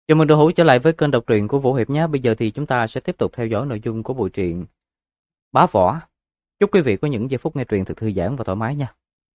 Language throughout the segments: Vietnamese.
Chào mừng đội hữu trở lại với kênh đọc truyện của Vũ Hiệp nhé. Bây giờ thì chúng ta sẽ tiếp tục theo dõi nội dung của bộ truyện Bá Võ. Chúc quý vị có những giây phút nghe truyện thật thư giãn và thoải mái nha.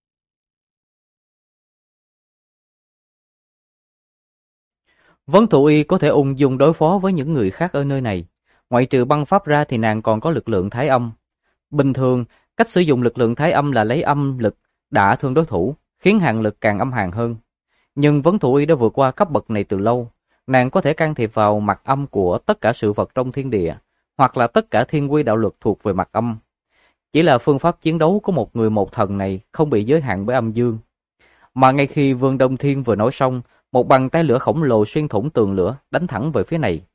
Vấn Thụ Y có thể ung dung đối phó với những người khác ở nơi này. Ngoại trừ băng pháp ra thì nàng còn có lực lượng thái âm. Bình thường, cách sử dụng lực lượng thái âm là lấy âm lực đả thương đối thủ, khiến hàn lực càng âm hàn hơn. Nhưng Vấn Thụ Y đã vượt qua cấp bậc này từ lâu. Nàng có thể can thiệp vào mặt âm của tất cả sự vật trong thiên địa, hoặc là tất cả thiên quy đạo luật thuộc về mặt âm. Chỉ là phương pháp chiến đấu của một người một thần này không bị giới hạn bởi âm dương. Mà ngay khi Vương Đông Thiên vừa nói xong, một bàn tay lửa khổng lồ xuyên thủng tường lửa, đánh thẳng về phía này.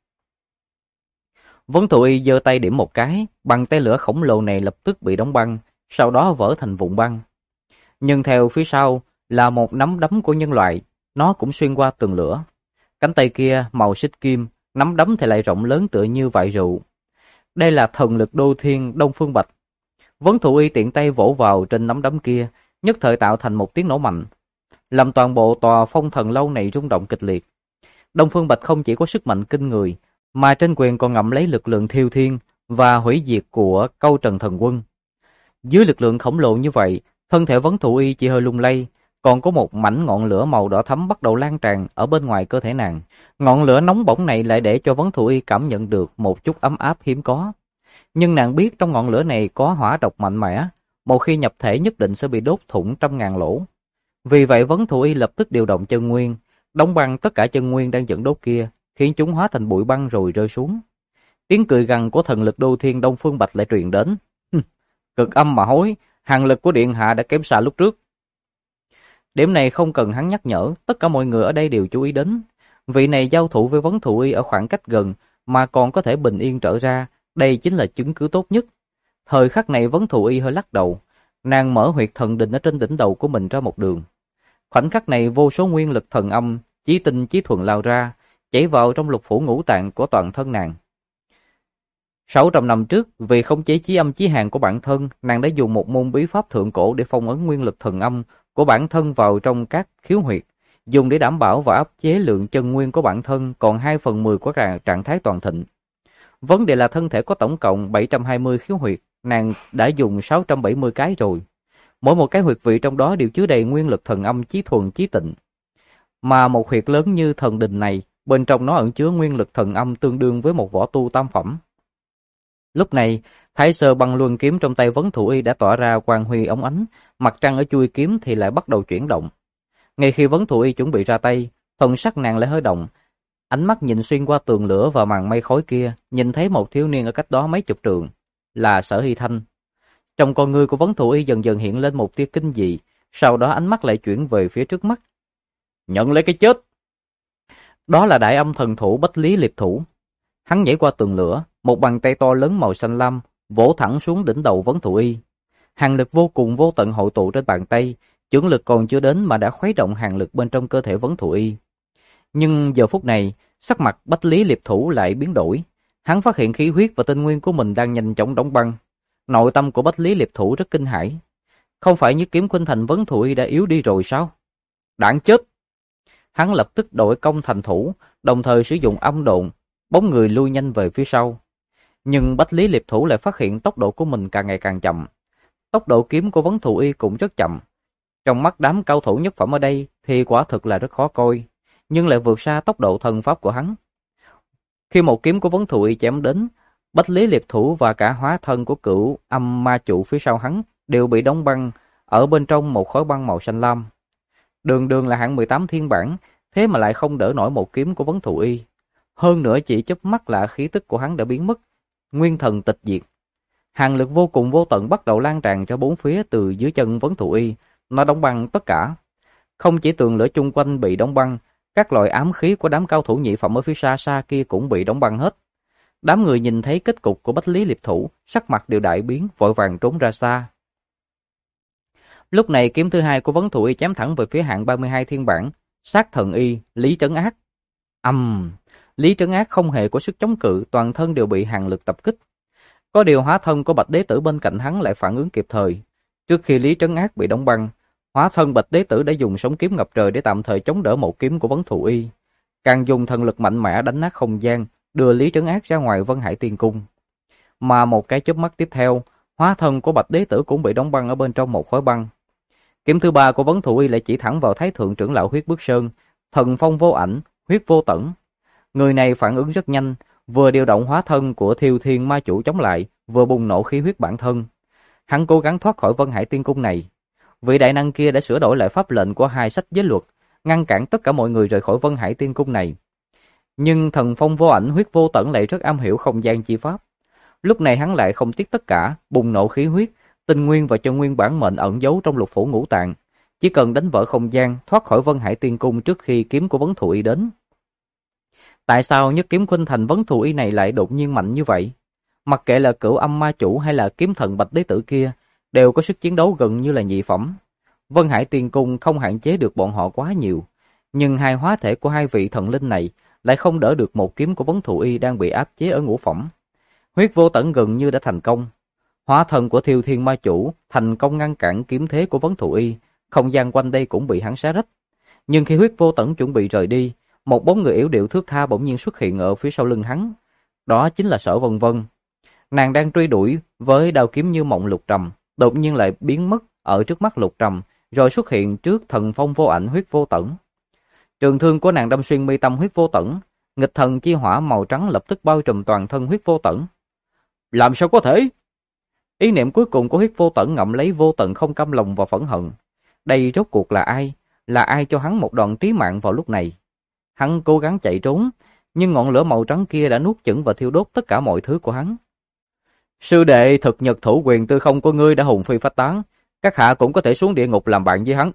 Vấn Thụ Y giơ tay điểm một cái, bàn tay lửa khổng lồ này lập tức bị đóng băng, sau đó vỡ thành vụn băng. Nhưng theo phía sau là một nắm đấm của nhân loại, nó cũng xuyên qua tường lửa. Cánh tay kia màu xích kim, nắm đấm thì lại rộng lớn tựa như vại rượu. Đây là thần lực đô thiên Đông Phương Bạch. Vấn Thụ Y tiện tay vỗ vào trên nắm đấm kia, nhất thời tạo thành một tiếng nổ mạnh, làm toàn bộ tòa Phong Thần lâu này rung động kịch liệt. Đông Phương Bạch không chỉ có sức mạnh kinh người, mà trên quyền còn ngậm lấy lực lượng thiêu thiên và hủy diệt của Câu Trần Thần Quân. Dưới lực lượng khổng lồ như vậy, thân thể Vấn Thụ Y chỉ hơi lung lay, còn có một mảnh ngọn lửa màu đỏ thẫm bắt đầu lan tràn ở bên ngoài cơ thể nàng. Ngọn lửa nóng bỏng này lại để cho Vấn Thụ Y cảm nhận được một chút ấm áp hiếm có. Nhưng nàng biết trong ngọn lửa này có hỏa độc mạnh mẽ, một khi nhập thể nhất định sẽ bị đốt thủng trăm ngàn lỗ. Vì vậy Vấn Thụ Y lập tức điều động chân nguyên, đóng băng tất cả chân nguyên đang dẫn đốt kia, khiến chúng hóa thành bụi băng rồi rơi xuống. Tiếng cười gằn của thần lực đô thiên Đông Phương Bạch lại truyền đến. Cực âm mà hối, hàn lực của điện hạ đã kém xa lúc trước. Điểm này không cần hắn nhắc nhở, tất cả mọi người ở đây đều chú ý đến. Vị này giao thủ với Vấn Thụ Y ở khoảng cách gần mà còn có thể bình yên trở ra, đây chính là chứng cứ tốt nhất. Thời khắc này Vấn Thụ Y hơi lắc đầu, nàng mở huyệt thần đình ở trên đỉnh đầu của mình ra một đường. Khoảnh khắc này vô số nguyên lực thần âm, chí tinh chí thuần lao ra, chảy vào trong lục phủ ngũ tạng của toàn thân nàng. 600 năm trước, vì khống chế chí âm chí hàn của bản thân, nàng đã dùng một môn bí pháp thượng cổ để phong ấn nguyên lực thần âm của bản thân vào trong các khiếu huyệt, dùng để đảm bảo và áp chế lượng chân nguyên của bản thân còn 2/10 của trạng thái toàn thịnh. Vấn đề là thân thể có tổng cộng 720 khiếu huyệt, nàng đã dùng 670 cái rồi. Mỗi một cái huyệt vị trong đó đều chứa đầy nguyên lực thần âm chí thuần chí tịnh. Mà một huyệt lớn như thần đình này, bên trong nó ẩn chứa nguyên lực thần âm tương đương với một võ tu tam phẩm. Lúc này, Thái Sơ Băng Luân kiếm trong tay Vấn Thụ Y đã tỏa ra quang huy óng ánh, mặt trăng ở chuôi kiếm thì lại bắt đầu chuyển động. Ngay khi Vấn Thụ Y chuẩn bị ra tay, thần sắc nàng lại hơi động, ánh mắt nhìn xuyên qua tường lửa và màn mây khói kia, nhìn thấy một thiếu niên ở cách đó mấy chục trượng, là Sở Hy Thanh. Trong con ngươi của Vấn Thụ Y dần dần hiện lên một tia kinh dị, sau đó ánh mắt lại chuyển về phía trước mắt. Nhận lấy cái chết! Đó là đại âm thần thủ Bách Lý Liệt Thủ. Hắn nhảy qua tường lửa, một bàn tay to lớn màu xanh lam vỗ thẳng xuống đỉnh đầu Vấn Thụ Y. Hàn lực vô cùng vô tận hội tụ trên bàn tay, chưởng lực còn chưa đến mà đã khuấy động hàn lực bên trong cơ thể Vấn Thụ Y. Nhưng giờ phút này, sắc mặt Bách Lý Liệt Thủ lại biến đổi. Hắn phát hiện khí huyết và tinh nguyên của mình đang nhanh chóng đóng băng. Nội tâm của Bách Lý Liệt Thủ rất kinh hãi. Không phải như kiếm khuynh thành Vấn Thụ Y đã yếu đi rồi sao? Đáng chết! Hắn lập tức đổi công thành thủ, đồng thời sử dụng âm độn, bóng người lui nhanh về phía sau. Nhưng Bách Lý Liệt Thủ lại phát hiện tốc độ của mình càng ngày càng chậm. Tốc độ kiếm của Vấn Thụ Y cũng rất chậm. Trong mắt đám cao thủ nhất phẩm ở đây thì quả thực là rất khó coi, nhưng lại vượt xa tốc độ thần pháp của hắn. Khi một kiếm của Vấn Thụ Y chém đến, Bách Lý Liệt Thủ và cả hóa thân của Cửu Âm Ma Trụ phía sau hắn đều bị đóng băng ở bên trong một khối băng màu xanh lam. Đường đường là hạng 18 thiên bản, thế mà lại không đỡ nổi một kiếm của Vấn Thụ Y. Hơn nữa chỉ chớp mắt là khí tức của hắn đã biến mất, nguyên thần tịch diệt. Hàn lực vô cùng vô tận bắt đầu lan tràn cho bốn phía từ dưới chân Vấn Thụ Y, nó đóng băng tất cả. Không chỉ tường lửa chung quanh bị đóng băng, các loại ám khí của đám cao thủ nhị phẩm ở phía xa xa kia cũng bị đóng băng hết. Đám người nhìn thấy kết cục của Bách Lý Liệt Thủ, sắc mặt đều đại biến, vội vàng trốn ra xa. Lúc này kiếm thứ hai của Vấn Thụ Y chém thẳng về phía hạng 32 thiên bản, Sát Thần Y, Lý Trấn Ác. Lý Trấn Ác không hề có sức chống cự, toàn thân đều bị hàn lực tập kích. Có điều hóa thân của Bạch Đế Tử bên cạnh hắn lại phản ứng kịp thời. Trước khi Lý Trấn Ác bị đóng băng, hóa thân Bạch Đế Tử đã dùng sóng kiếm ngập trời để tạm thời chống đỡ một kiếm của Vấn Thụ Y. càng dùng thần lực mạnh mẽ đánh nát không gian, đưa Lý Trấn Ác ra ngoài Vân Hải Tiên Cung. Mà một cái chớp mắt tiếp theo, hóa thân của Bạch Đế Tử cũng bị đóng băng ở bên trong một khối băng. Kiếm thứ ba của Vấn Thù Y lại chỉ thẳng vào Thái thượng trưởng lão Huyết Bức Sơn, thần phong vô ảnh, huyết vô tẩn. Người này phản ứng rất nhanh, vừa điều động hóa thân của Thiêu Thiên Ma Chủ chống lại, vừa bùng nổ khí huyết bản thân. Hắn cố gắng thoát khỏi Vân Hải Tiên Cung này. Vị đại năng kia đã sửa đổi lại pháp lệnh của hai sách giới luật, ngăn cản tất cả mọi người rời khỏi Vân Hải Tiên Cung này. Nhưng thần phong vô ảnh, huyết vô tẩn lại rất am hiểu không gian chi pháp. Lúc này hắn lại không tiếc tất cả, bùng nổ khí huyết, tinh nguyên và chân nguyên bản mệnh ẩn giấu trong lục phủ ngũ tạng, chỉ cần đánh vỡ không gian, thoát khỏi Vân Hải Tiên Cung trước khi kiếm của Vấn Thù Y đến. Tại sao nhất kiếm khuynh thành Vấn Thù Y này lại đột nhiên mạnh như vậy? Mặc kệ là Cửu Âm Ma Chủ hay là kiếm thần Bạch Đế Tử kia, đều có sức chiến đấu gần như là nhị phẩm. Vân Hải Tiên Cung không hạn chế được bọn họ quá nhiều, nhưng hai hóa thể của hai vị thần linh này lại không đỡ được một kiếm của Vấn Thù Y đang bị áp chế ở ngũ phẩm. Huyết vô tẩn gần như đã thành công. Hóa thân của Thiêu Thiên Ma Chủ thành công ngăn cản kiếm thế của Vấn Thù Y, không gian quanh đây cũng bị hắn xé rách. Nhưng khi huyết vô tẩn chuẩn bị rời đi, một bóng người yếu điệu thướt tha bỗng nhiên xuất hiện ở phía sau lưng hắn. Đó chính là Sở Vân Vân. Nàng đang truy đuổi với đao kiếm như mộng Lục Trầm, đột nhiên lại biến mất ở trước mắt Lục Trầm, rồi xuất hiện trước thần phong vô ảnh huyết vô tẩn. Trường thương của nàng đâm xuyên mi tâm huyết vô tẩn, nghịch thần chi hỏa màu trắng lập tức bao trùm toàn thân huyết vô tẩn. Làm sao có thể? Ý niệm cuối cùng của huyết vô tẩn ngậm lấy vô tận không cam lòng và phẫn hận. Đây rốt cuộc là ai? Là ai cho hắn một đòn trí mạng vào lúc này? Hắn cố gắng chạy trốn, nhưng ngọn lửa màu trắng kia đã nuốt chửng và thiêu đốt tất cả mọi thứ của hắn. Sư đệ thực nhật thủ quyền tư không của ngươi đã hùng phi phách tán, các hạ cũng có thể xuống địa ngục làm bạn với hắn.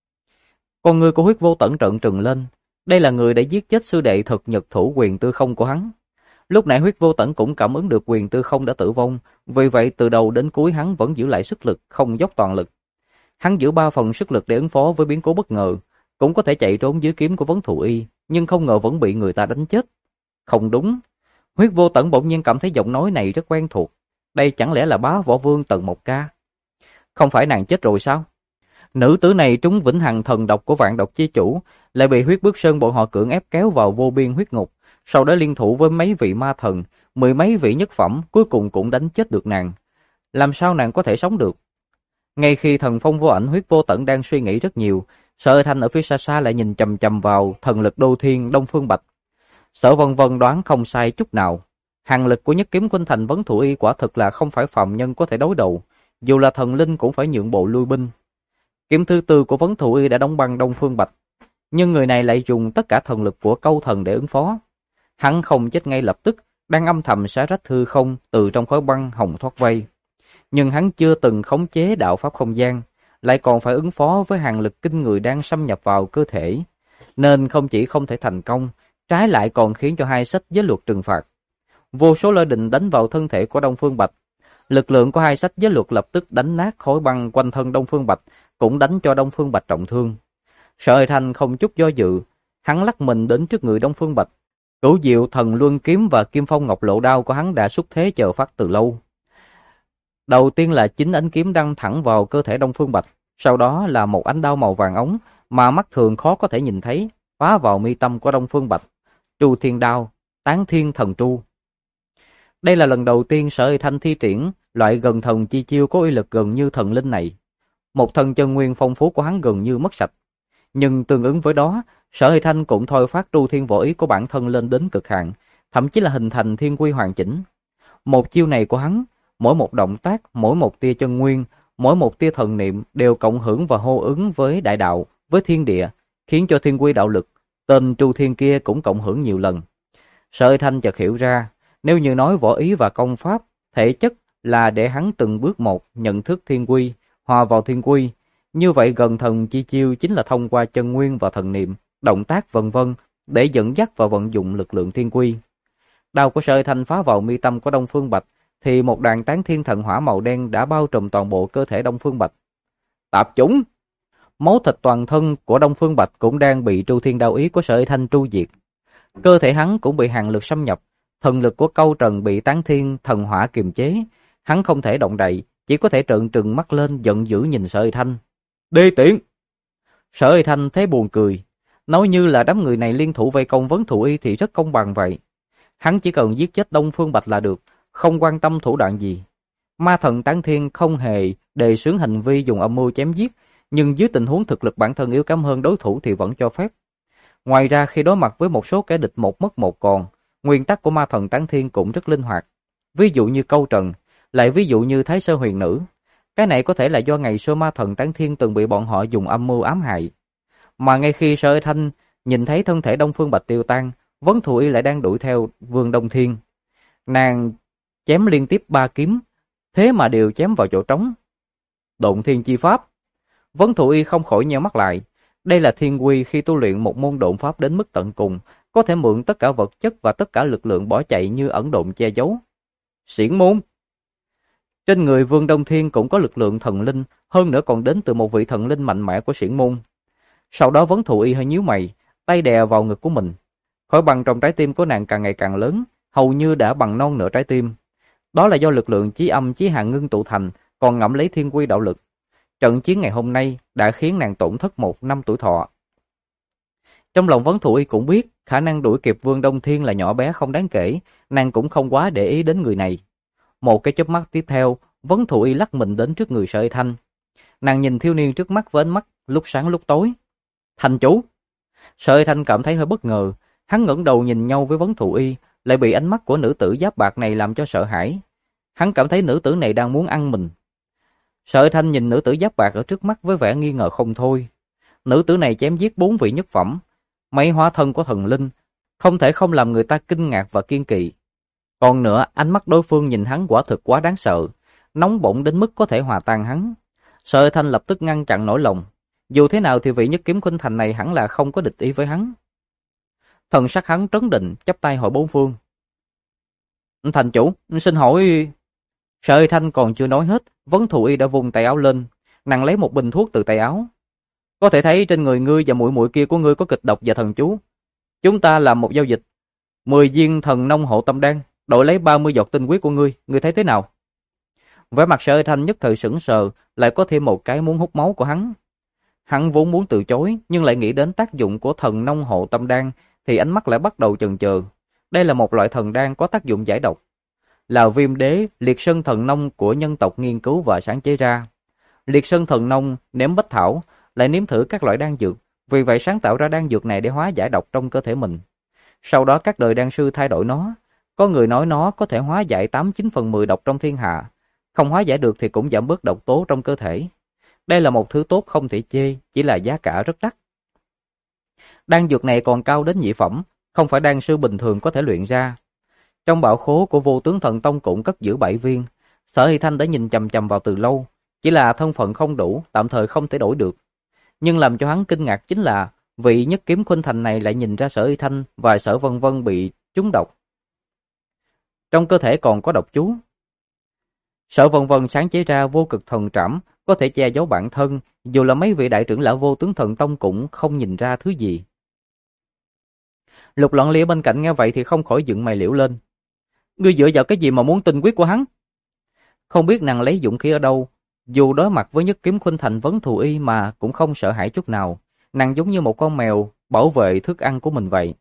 Con ngươi của huyết vô tẩn trợn trừng lên. Đây là người đã giết chết sư đệ thực nhật thủ quyền tư không của hắn. Lúc nãy huyết vô tẩn cũng cảm ứng được quyền tư không đã tử vong, vì vậy từ đầu đến cuối hắn vẫn giữ lại sức lực, không dốc toàn lực. Hắn giữ 3 phần sức lực để ứng phó với biến cố bất ngờ, cũng có thể chạy trốn dưới kiếm của Vấn Thù Y, nhưng không ngờ vẫn bị người ta đánh chết. Không đúng, huyết vô tẩn bỗng nhiên cảm thấy giọng nói này rất quen thuộc. Đây chẳng lẽ là bá võ vương Tần Mộc Ca? Không phải nàng chết rồi sao? Nữ tử này trúng vĩnh hằng thần độc của vạn độc chi chủ, lại bị huyết bức sơn bọn họ cưỡng ép kéo vào vô biên huyết ngục, sau đó liên thủ với mấy vị ma thần, 10 mấy vị nhất phẩm, cuối cùng cũng đánh chết được nàng. Làm sao nàng có thể sống được? Ngay khi thần phong vô ảnh huyết vô tẩn đang suy nghĩ rất nhiều, Sở Thanh ở phía xa xa lại nhìn chằm chằm vào thần lực đô thiên Đông Phương Bạch. Sở Vân Vân đoán không sai chút nào. Hàng lực của nhất kiếm khuynh thành Vấn Thù Y quả thực là không phải phàm nhân có thể đối đầu, dù là thần linh cũng phải nhượng bộ lui binh. Kiếm thứ tư của Vấn Thù Y đã đóng băng Đông Phương Bạch, nhưng người này lại dùng tất cả thần lực của câu thần để ứng phó. Hắn không chết ngay lập tức, đang âm thầm xé rách hư không từ trong khối băng hồng thoát vây. Nhưng hắn chưa từng khống chế đạo pháp không gian, lại còn phải ứng phó với hàng lực kinh người đang xâm nhập vào cơ thể, nên không chỉ không thể thành công, trái lại còn khiến cho hai sách giới luật trừng phạt. Vô số lôi đình đánh vào thân thể của Đông Phương Bạch. Lực lượng của hai sách giới luật lập tức đánh nát khối băng quanh thân Đông Phương Bạch, cũng đánh cho Đông Phương Bạch trọng thương. Sở Thanh không chút do dự, hắn lắc mình đến trước người Đông Phương Bạch. Cửu diệu thần luân kiếm và kim phong ngọc lộ đao của hắn đã xuất thế chờ phát từ lâu. Đầu tiên là 9 ánh kiếm đâm thẳng vào cơ thể Đông Phương Bạch, sau đó là một ánh đao màu vàng ống mà mắt thường khó có thể nhìn thấy, phá vào mi tâm của Đông Phương Bạch. Tru Thiên Đao, Tán Thiên Thần Tru. Đây là lần đầu tiên Sở Thanh thi triển loại gần thần chi chiêu có uy lực gần như thần linh này. Một thần chân nguyên phong phú của hắn gần như mất sạch. Nhưng tương ứng với đó, Sở Thanh cũng thôi phát Tru Thiên võ ý của bản thân lên đến cực hạn, thậm chí là hình thành thiên quy hoàn chỉnh. Một chiêu này của hắn, mỗi một động tác, mỗi một tia chân nguyên, mỗi một tia thần niệm đều cộng hưởng và hô ứng với đại đạo, với thiên địa, khiến cho thiên quy đạo lực, tên Tru Thiên kia cũng cộng hưởng nhiều lần. Sở Thanh chợt hiểu ra, nếu như nói võ ý và công pháp, thể chất là để hắn từng bước một nhận thức thiên quy, hòa vào thiên quy, như vậy gần thần chi chiêu chính là thông qua chân nguyên và thần niệm, động tác vân vân để dẫn dắt và vận dụng lực lượng thiên quy. Đao của Sở Thanh phá vào mi tâm của Đông Phương Bạch, thì một đoàn tán thiên thần hỏa màu đen đã bao trùm toàn bộ cơ thể Đông Phương Bạch. Tạp chủng! Máu thịt toàn thân của Đông Phương Bạch cũng đang bị Tru Thiên đao ý của Sở Thanh tru diệt. Cơ thể hắn cũng bị hàng lực xâm nhập, thần lực của câu trần bị tán thiên thần hỏa kiềm chế, hắn không thể động đậy, chỉ có thể trợn trừng mắt lên giận dữ nhìn Sở Thanh. Đê tiện! Sở Thanh thấy buồn cười, Nói như là đám người này liên thủ vây công Vấn Thụ Y thì rất công bằng vậy. Hắn chỉ cần giết chết Đông Phương Bạch là được, không quan tâm thủ đoạn gì. Ma thần Tán Thiên không hề đề xướng hành vi dùng âm mưu chém giết, nhưng dưới tình huống thực lực bản thân yếu kém hơn đối thủ thì vẫn cho phép. Ngoài ra khi đối mặt với một số kẻ địch một mất một còn, nguyên tắc của ma thần Tán Thiên cũng rất linh hoạt. Ví dụ như câu trần, lại ví dụ như Thái Sơ Huyền Nữ. Cái này có thể là do ngày xưa ma thần Tán Thiên từng bị bọn họ dùng âm mưu ám hại. Mà ngay khi Sở Thanh nhìn thấy thân thể Đông Phương Bạch tiêu tan, Vấn Thụ Y lại đang đuổi theo Vương Đông Thiên. Nàng chém liên tiếp 3 kiếm, thế mà đều chém vào chỗ trống. Độn Thiên chi pháp. Vấn Thụ Y không khỏi nheo mắt lại. Đây là thiên quy khi tu luyện một môn độn pháp đến mức tận cùng, có thể mượn tất cả vật chất và tất cả lực lượng bỏ chạy như ẩn độn che giấu. Xiển môn. Trên người Vương Đông Thiên cũng có lực lượng thần linh, hơn nữa còn đến từ một vị thần linh mạnh mẽ của Xiển môn. Sau đó Vấn Thụ Y hơi nhíu mày, tay đè vào ngực của mình. Khối băng trong trái tim của nàng càng ngày càng lớn, hầu như đã bằng non nửa trái tim. Đó là do lực lượng chí âm chí hạn ngưng tụ thành, còn ngậm lấy thiên quy đạo lực. Trận chiến ngày hôm nay đã khiến nàng tổn thất 1 năm tuổi thọ. Trong lòng Vấn Thụ Y cũng biết, khả năng đuổi kịp Vương Đông Thiên là nhỏ bé không đáng kể, nàng cũng không quá để ý đến người này. Một cái chớp mắt tiếp theo, Vấn Thụ Y lắc mình đến trước người Sở Thanh. Nàng nhìn thiếu niên trước mắt với ánh mắt lúc sáng lúc tối. Thành chủ! Sở Thanh cảm thấy hơi bất ngờ, hắn ngẩng đầu nhìn nhau với Vấn Thụ Y, lại bị ánh mắt của nữ tử giáp bạc này làm cho sợ hãi. Hắn cảm thấy nữ tử này đang muốn ăn mình. Sở Thanh nhìn nữ tử giáp bạc ở trước mắt với vẻ nghi ngờ không thôi. Nữ tử này chém giết 4 vị nhất phẩm, mấy hóa thân của thần linh, không thể không làm người ta kinh ngạc và kiên kỵ. Còn nữa, ánh mắt đối phương nhìn hắn quả thực quá đáng sợ, nóng bỏng đến mức có thể hòa tan hắn. Sở Thanh lập tức ngăn chặn nỗi lòng. Dù thế nào thì vị nhất kiếm khuynh thành này hẳn là không có địch ý với hắn. Thần sắc hắn trấn định, chắp tay hỏi bốn phương. Thành chủ, xin hỏi... Sở Thanh còn chưa nói hết, Vấn Thụ Y đã vùng tay áo lên, nàng lấy một bình thuốc từ tay áo. Có thể thấy trên người ngươi và muội muội kia của ngươi có kịch độc và thần chú. Chúng ta làm một giao dịch, 10 viên thần nông hộ tâm đan, đổi lấy 30 giọt tinh huyết của ngươi thấy thế nào? Vẻ mặt Sở Thanh nhất thời sững sờ, lại có thêm một cái muốn hút máu của hắn. Hắn vốn muốn từ chối, nhưng lại nghĩ đến tác dụng của thần nông hộ tâm đan, thì ánh mắt lại bắt đầu chần chừ. Đây là một loại thần đan có tác dụng giải độc, là Viêm Đế, Liệt Sơn Thần Nông của nhân tộc nghiên cứu và sáng chế ra. Liệt Sơn Thần Nông nếm bách thảo, lại nếm thử các loại đan dược, vì vậy sáng tạo ra đan dược này để hóa giải độc trong cơ thể mình. Sau đó các đời đan sư thay đổi nó, có người nói nó có thể hóa giải 89/10 độc trong thiên hạ, không hóa giải được thì cũng giảm bớt độc tố trong cơ thể. Đây là một thứ tốt không thể chê, chỉ là giá cả rất đắt. Đan dược này còn cao đến nhị phẩm, không phải đan sư bình thường có thể luyện ra. Trong bảo khố của Vô Tướng Thần Tông cũng cất giữ 7 viên. Sở Hy Thanh đã nhìn chằm chằm vào từ lâu, chỉ là thân phận không đủ, tạm thời không thể đổi được. Nhưng làm cho hắn kinh ngạc chính là vị nhất kiếm khuynh thành này lại nhìn ra Sở Hy Thanh và Sở Vân Vân bị trúng độc. Trong cơ thể còn có độc chú. Sở Vân Vân sáng chế ra Vô Cực Thần Trảm, có thể che giấu bản thân, dù là mấy vị đại trưởng lão Vô Tướng Thần Tông cũng không nhìn ra thứ gì. Lục Loạn Ly bên cạnh nghe vậy thì không khỏi dựng mày liễu lên. Ngươi dựa vào cái gì mà muốn tinh quyết của hắn? Không biết nàng lấy dũng khí ở đâu, dù đối mặt với nhất kiếm khuynh thành Vấn Thụ Y mà cũng không sợ hãi chút nào, nàng giống như một con mèo bảo vệ thức ăn của mình vậy.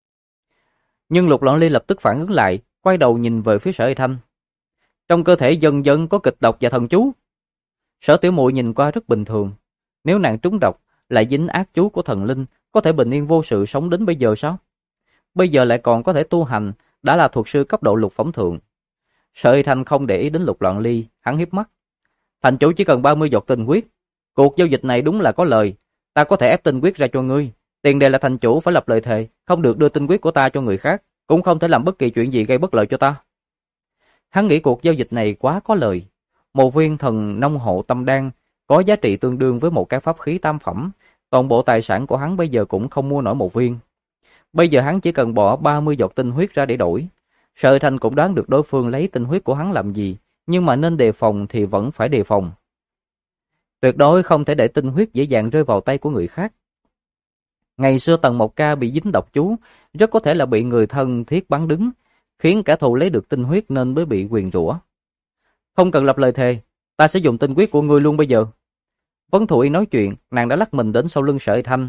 Nhưng Lục Loạn Ly lập tức phản ứng lại, quay đầu nhìn về phía Sở Hy Thanh. Trong cơ thể dần dần có kịch độc và thần chú. Sở tiểu muội nhìn qua rất bình thường, nếu nàng trúng độc lại dính ác chú của thần linh, có thể bình yên vô sự sống đến bây giờ sao? Bây giờ lại còn có thể tu hành, đã là thuật sư cấp độ lục phẩm thượng. Sở Hy Thanh không để ý đến Lục Loạn Ly, hắn hiếp mắt. Thành chủ chỉ cần 30 giọt tinh huyết. Cuộc giao dịch này đúng là có lời, ta có thể ép tinh huyết ra cho ngươi. Tiền đề là thành chủ phải lập lời thề, không được đưa tinh huyết của ta cho người khác, cũng không thể làm bất kỳ chuyện gì gây bất lợi cho ta. Hắn nghĩ cuộc giao dịch này quá có lời. Một viên thần nông hộ tâm đan có giá trị tương đương với một cái pháp khí tam phẩm, toàn bộ tài sản của hắn bây giờ cũng không mua nổi một viên. Bây giờ hắn chỉ cần bỏ 30 giọt tinh huyết ra để đổi. Sở Thanh cũng đoán được đối phương lấy tinh huyết của hắn làm gì, nhưng mà nên đề phòng thì vẫn phải đề phòng. Tuyệt đối không thể để tinh huyết dễ dàng rơi vào tay của người khác. Ngày xưa Tần Mộc Ca bị dính độc chú, rất có thể là bị người thân thiết bắn đứng, khiến kẻ thù lấy được tinh huyết nên mới bị nguyền rủa. Không cần lập lời thề, ta sẽ dùng tinh huyết của ngươi luôn bây giờ. Vấn Thụ Y nói chuyện, nàng đã lắc mình đến sau lưng Sở Thanh.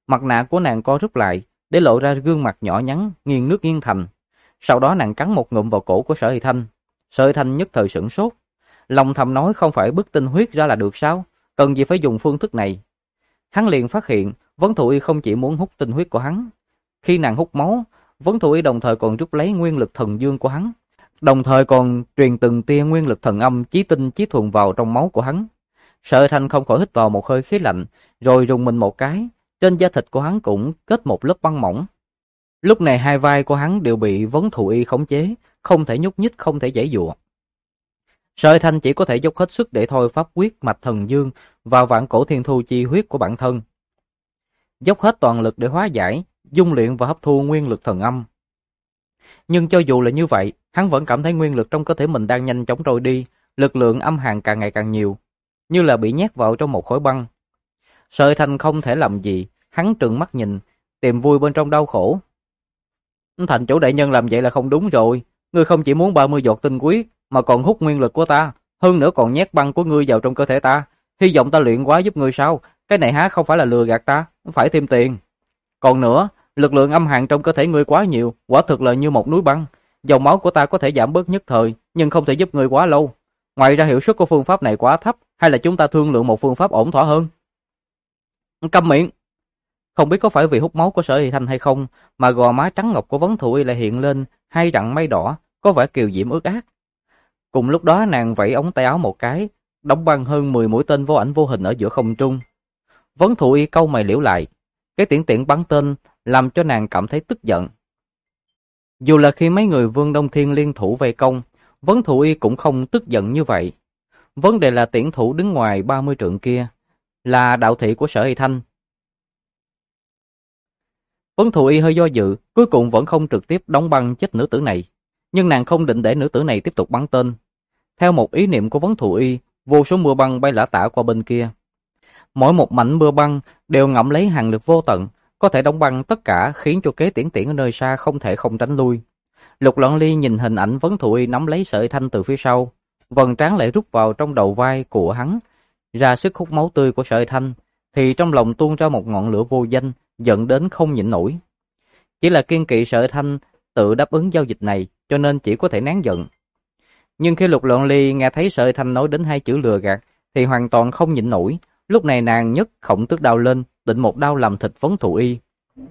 Mặt nạ của nàng co rút lại, để lộ ra gương mặt nhỏ nhắn, nghiêng nước nghiêng thành. Sau đó nàng cắn một ngụm vào cổ của Sở Hy Thanh. Sở Hy Thanh nhất thời sửng sốt. Lòng thầm nói không phải bứt tinh huyết ra là được sao? Cần gì phải dùng phương thức này? Hắn liền phát hiện, Vấn Thụ Y không chỉ muốn hút tinh huyết của hắn. Khi nàng hút máu, Vấn Thụ Y đồng thời còn rút lấy nguyên lực thần dương của hắn. Đồng thời còn truyền từng tia nguyên lực thần âm chí tinh chí thuần vào trong máu của hắn. Sở Hy Thanh không khỏi hít vào một hơi khí lạnh, rồi rùng mình một cái. Trên da thịt của hắn cũng kết một lớp băng mỏng. Lúc này hai vai của hắn đều bị Vấn Thụ Y khống chế, không thể nhúc nhích, không thể giãy giụa. Sở Hy Thanh chỉ có thể dốc hết sức để thôi pháp quyết mạch thần dương vào vạn cổ thiên thu chi huyết của bản thân. Dốc hết toàn lực để hóa giải, dung luyện và hấp thu nguyên lực thần âm. Nhưng cho dù là như vậy, hắn vẫn cảm thấy nguyên lực trong cơ thể mình đang nhanh chóng trôi đi, lực lượng âm hàn càng ngày càng nhiều, như là bị nhét vào trong một khối băng. Sở Hy Thanh không thể làm gì, hắn trừng mắt nhìn, tìm vui bên trong đau khổ. Thành chủ đại nhân làm vậy là không đúng rồi, ngươi không chỉ muốn 30 giọt tinh huyết, mà còn hút nguyên lực của ta, hơn nữa còn nhét băng của ngươi vào trong cơ thể ta. Hy vọng ta luyện quá giúp ngươi sao? Cái này há không phải là lừa gạt ta, phải thêm tiền. Còn nữa, lực lượng âm hàn trong cơ thể ngươi quá nhiều, quả thực là như một núi băng. Dòng máu của ta có thể giảm bớt nhất thời, nhưng không thể giúp ngươi quá lâu. Ngoài ra hiệu suất của phương pháp này quá thấp, hay là chúng ta thương lượng một phương pháp ổn thỏa hơn? Câm miệng! Không biết có phải vì hút máu của Sở Hy Thanh hay không, mà gò má trắng ngọc của Vấn Thụ Y lại hiện lên hai rặng mây đỏ, có vẻ kiều diễm ướt át. Cùng lúc đó nàng vẫy ống tay áo một cái, đóng băng hơn 10 mũi tên vô ảnh vô hình ở giữa không trung. Vấn Thụ Y cau mày liễu lại, cái tiễn tiễn bắn tên làm cho nàng cảm thấy tức giận. Dù là khi mấy người Vương Đông Thiên liên thủ vây công, Vấn Thụ Y cũng không tức giận như vậy. Vấn đề là tiễn thủ đứng ngoài 30 trượng kia, là đạo thị của Sở Hy Thanh. Vấn Thụ Y hơi do dự, cuối cùng vẫn không trực tiếp đóng băng chết nữ tử này. Nhưng nàng không định để nữ tử này tiếp tục bắn tên. Theo một ý niệm của Vấn Thụ Y, vô số mưa băng bay lả tả qua bên kia. Mỗi một mảnh mưa băng đều ngậm lấy hàn lực vô tận, có thể đóng băng tất cả, khiến cho kế tiễn tiễn ở nơi xa không thể không tránh lui. Lục Loan Ly nhìn hình ảnh Vấn Thụ Y nắm lấy sợi thanh từ phía sau, vầng trán lại rút vào trong đầu vai của hắn, ra sức hút máu tươi của sợi thanh, thì trong lòng tuôn ra một ngọn lửa vô danh, giận đến không nhịn nổi. Chỉ là kiên kỵ sợi thanh tự đáp ứng giao dịch này, cho nên chỉ có thể nén giận. Nhưng khi Lục Loan Ly nghe thấy sợi thanh nói đến hai chữ lừa gạt, thì hoàn toàn không nhịn nổi. Lúc này nàng nhấc khổng tước đao lên, định một đao làm thịt Vấn Thụ Y.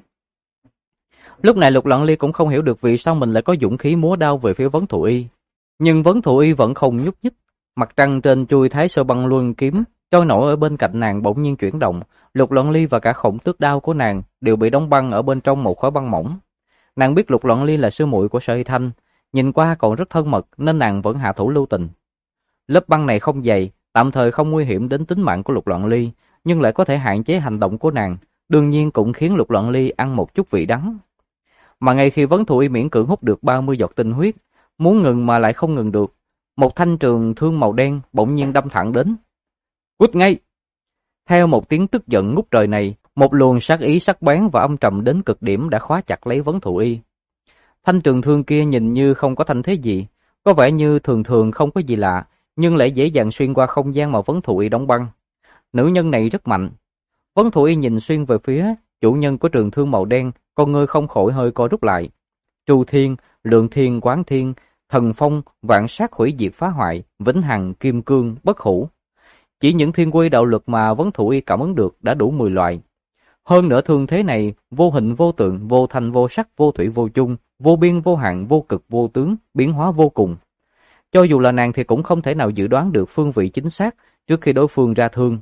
Lúc này Lục Loan Ly cũng không hiểu được vì sao mình lại có dũng khí múa đao về phía Vấn Thụ Y. Nhưng Vấn Thụ Y vẫn không nhúc nhích. Mặt trăng trên chuôi Thái Sơ Băng Luân kiếm trôi nổi ở bên cạnh nàng bỗng nhiên chuyển động. Lục Loan Ly và cả khổng tước đao của nàng đều bị đóng băng ở bên trong một khối băng mỏng. Nàng biết Lục Loan Ly là sư muội của Sở Hy Thanh, nhìn qua còn rất thân mật nên nàng vẫn hạ thủ lưu tình. Lớp băng này không dày, tạm thời không nguy hiểm đến tính mạng của Lục Loan Ly, nhưng lại có thể hạn chế hành động của nàng, đương nhiên cũng khiến Lục Loan Ly ăn một chút vị đắng. Mà ngay khi Vấn Thụ Y miễn cưỡng hút được 30 giọt tinh huyết, muốn ngừng mà lại không ngừng được, một thanh trường thương màu đen bỗng nhiên đâm thẳng đến. Cút ngay! Theo một tiếng tức giận ngút trời này, một luồng sát ý sắc bén và âm trầm đến cực điểm đã khóa chặt lấy Vấn Thụ Y. Thanh trường thương kia nhìn như không có thanh thế gì, có vẻ như thường thường không có gì lạ, nhưng lại dễ dàng xuyên qua không gian mà Vấn Thụ Y đóng băng. Nữ nhân này rất mạnh. Vấn Thụ Y nhìn xuyên về phía chủ nhân của trường thương màu đen, con ngươi không khỏi hơi co rút lại. Tru Thiên, Lượng Thiên, Quán Thiên, Thần Phong, Vạn Sát hủy diệt phá hoại, Vĩnh Hằng, Kim Cương, Bất Hủ. Chỉ những thiên quy đạo lực mà Vấn Thụ Y cảm ứng được đã đủ 10 loại. Hơn nữa thương thế này, vô hình vô tượng, vô thanh vô sắc, vô thủy vô chung, vô biên vô hạn, vô cực vô tướng, biến hóa vô cùng. Cho dù là nàng thì cũng không thể nào dự đoán được phương vị chính xác trước khi đối phương ra thương.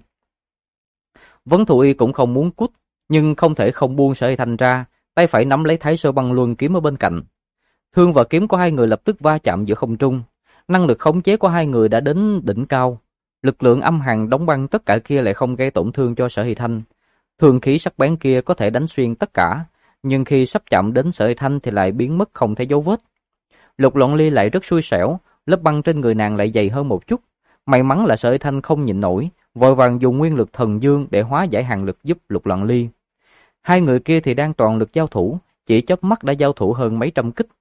Vấn Thụ Y cũng không muốn cút, nhưng không thể không buông Sở Hy Thanh ra, tay phải nắm lấy Thái Sơ Băng Luân kiếm ở bên cạnh. Thương và kiếm của hai người lập tức va chạm giữa không trung, năng lực khống chế của hai người đã đến đỉnh cao. Lực lượng âm hàn đóng băng tất cả kia lại không gây tổn thương cho Sở Hy Thanh. Thương khí sắc bén kia có thể đánh xuyên tất cả, nhưng khi sắp chạm đến Sở Hy Thanh thì lại biến mất không thấy dấu vết. Lục Loan Ly lại rất xui xẻo, lớp băng trên người nàng lại dày hơn một chút. May mắn là Sở Hy Thanh không nhịn nổi, vội vàng dùng nguyên lực thần dương để hóa giải hàn lực giúp Lục Loan Ly. Hai người kia thì đang toàn lực giao thủ, chỉ chớp mắt đã giao thủ hơn mấy trăm kích.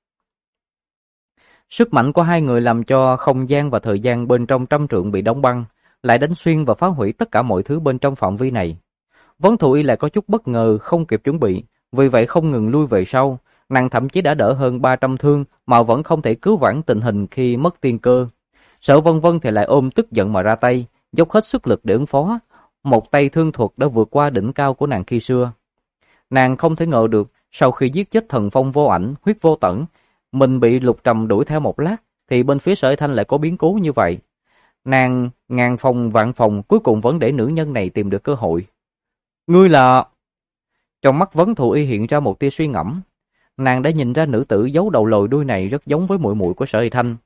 Sức mạnh của hai người làm cho không gian và thời gian bên trong trăm trượng bị đóng băng, lại đánh xuyên và phá hủy tất cả mọi thứ bên trong phạm vi này. Vấn Thụ Y lại có chút bất ngờ, không kịp chuẩn bị, vì vậy không ngừng lui về sau. Nàng thậm chí đã đỡ hơn 300 thương mà vẫn không thể cứu vãn tình hình khi mất tiên cơ. Sở Vân Vân thì lại ôm tức giận mà ra tay, dốc hết sức lực để ứng phó. Một tay thương thuật đã vượt qua đỉnh cao của nàng khi xưa. Nàng không thể ngờ được, sau khi giết chết Thần Phong vô ảnh, Huyết vô tẩn, mình bị Lục Trầm đuổi theo một lát, thì bên phía Sở Thanh lại có biến cố như vậy. Nàng ngàn phòng vạn phòng cuối cùng vẫn để nữ nhân này tìm được cơ hội. Ngươi là... Trong mắt Vấn Thụ Y hiện ra một tia suy ngẫm. Nàng đã nhìn ra nữ tử giấu đầu lồi đuôi này rất giống với muội muội của Sở Thị Thanh.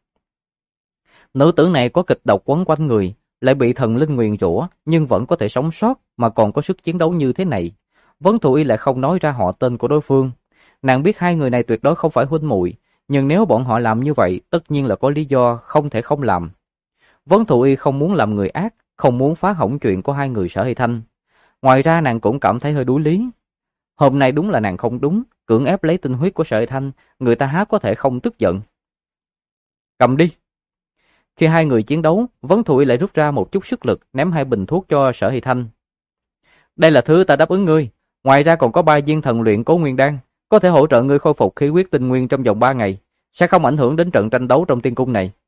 Nữ tử này có kịch độc quấn quanh người, lại bị thần linh nguyền rủa nhưng vẫn có thể sống sót mà còn có sức chiến đấu như thế này. Vấn Thụ Y lại không nói ra họ tên của đối phương. Nàng biết hai người này tuyệt đối không phải huynh muội, nhưng nếu bọn họ làm như vậy, tất nhiên là có lý do không thể không làm. Vấn Thụ Y không muốn làm người ác, không muốn phá hỏng chuyện của hai người Sở Thị Thanh. Ngoài ra nàng cũng cảm thấy hơi đuối lý. Hôm nay đúng là nàng không đúng, cưỡng ép lấy tinh huyết của Sở Thị Thanh, người ta há có thể không tức giận. Cầm đi. Khi hai người chiến đấu, Vấn Thụ Y lại rút ra một chút sức lực ném hai bình thuốc cho Sở Thị Thanh. Đây là thứ ta đáp ứng ngươi, ngoài ra còn có 3 viên thần luyện Cố Nguyên đan, có thể hỗ trợ ngươi khôi phục khí huyết tinh nguyên trong vòng 3 ngày, sẽ không ảnh hưởng đến trận tranh đấu trong tiên cung này.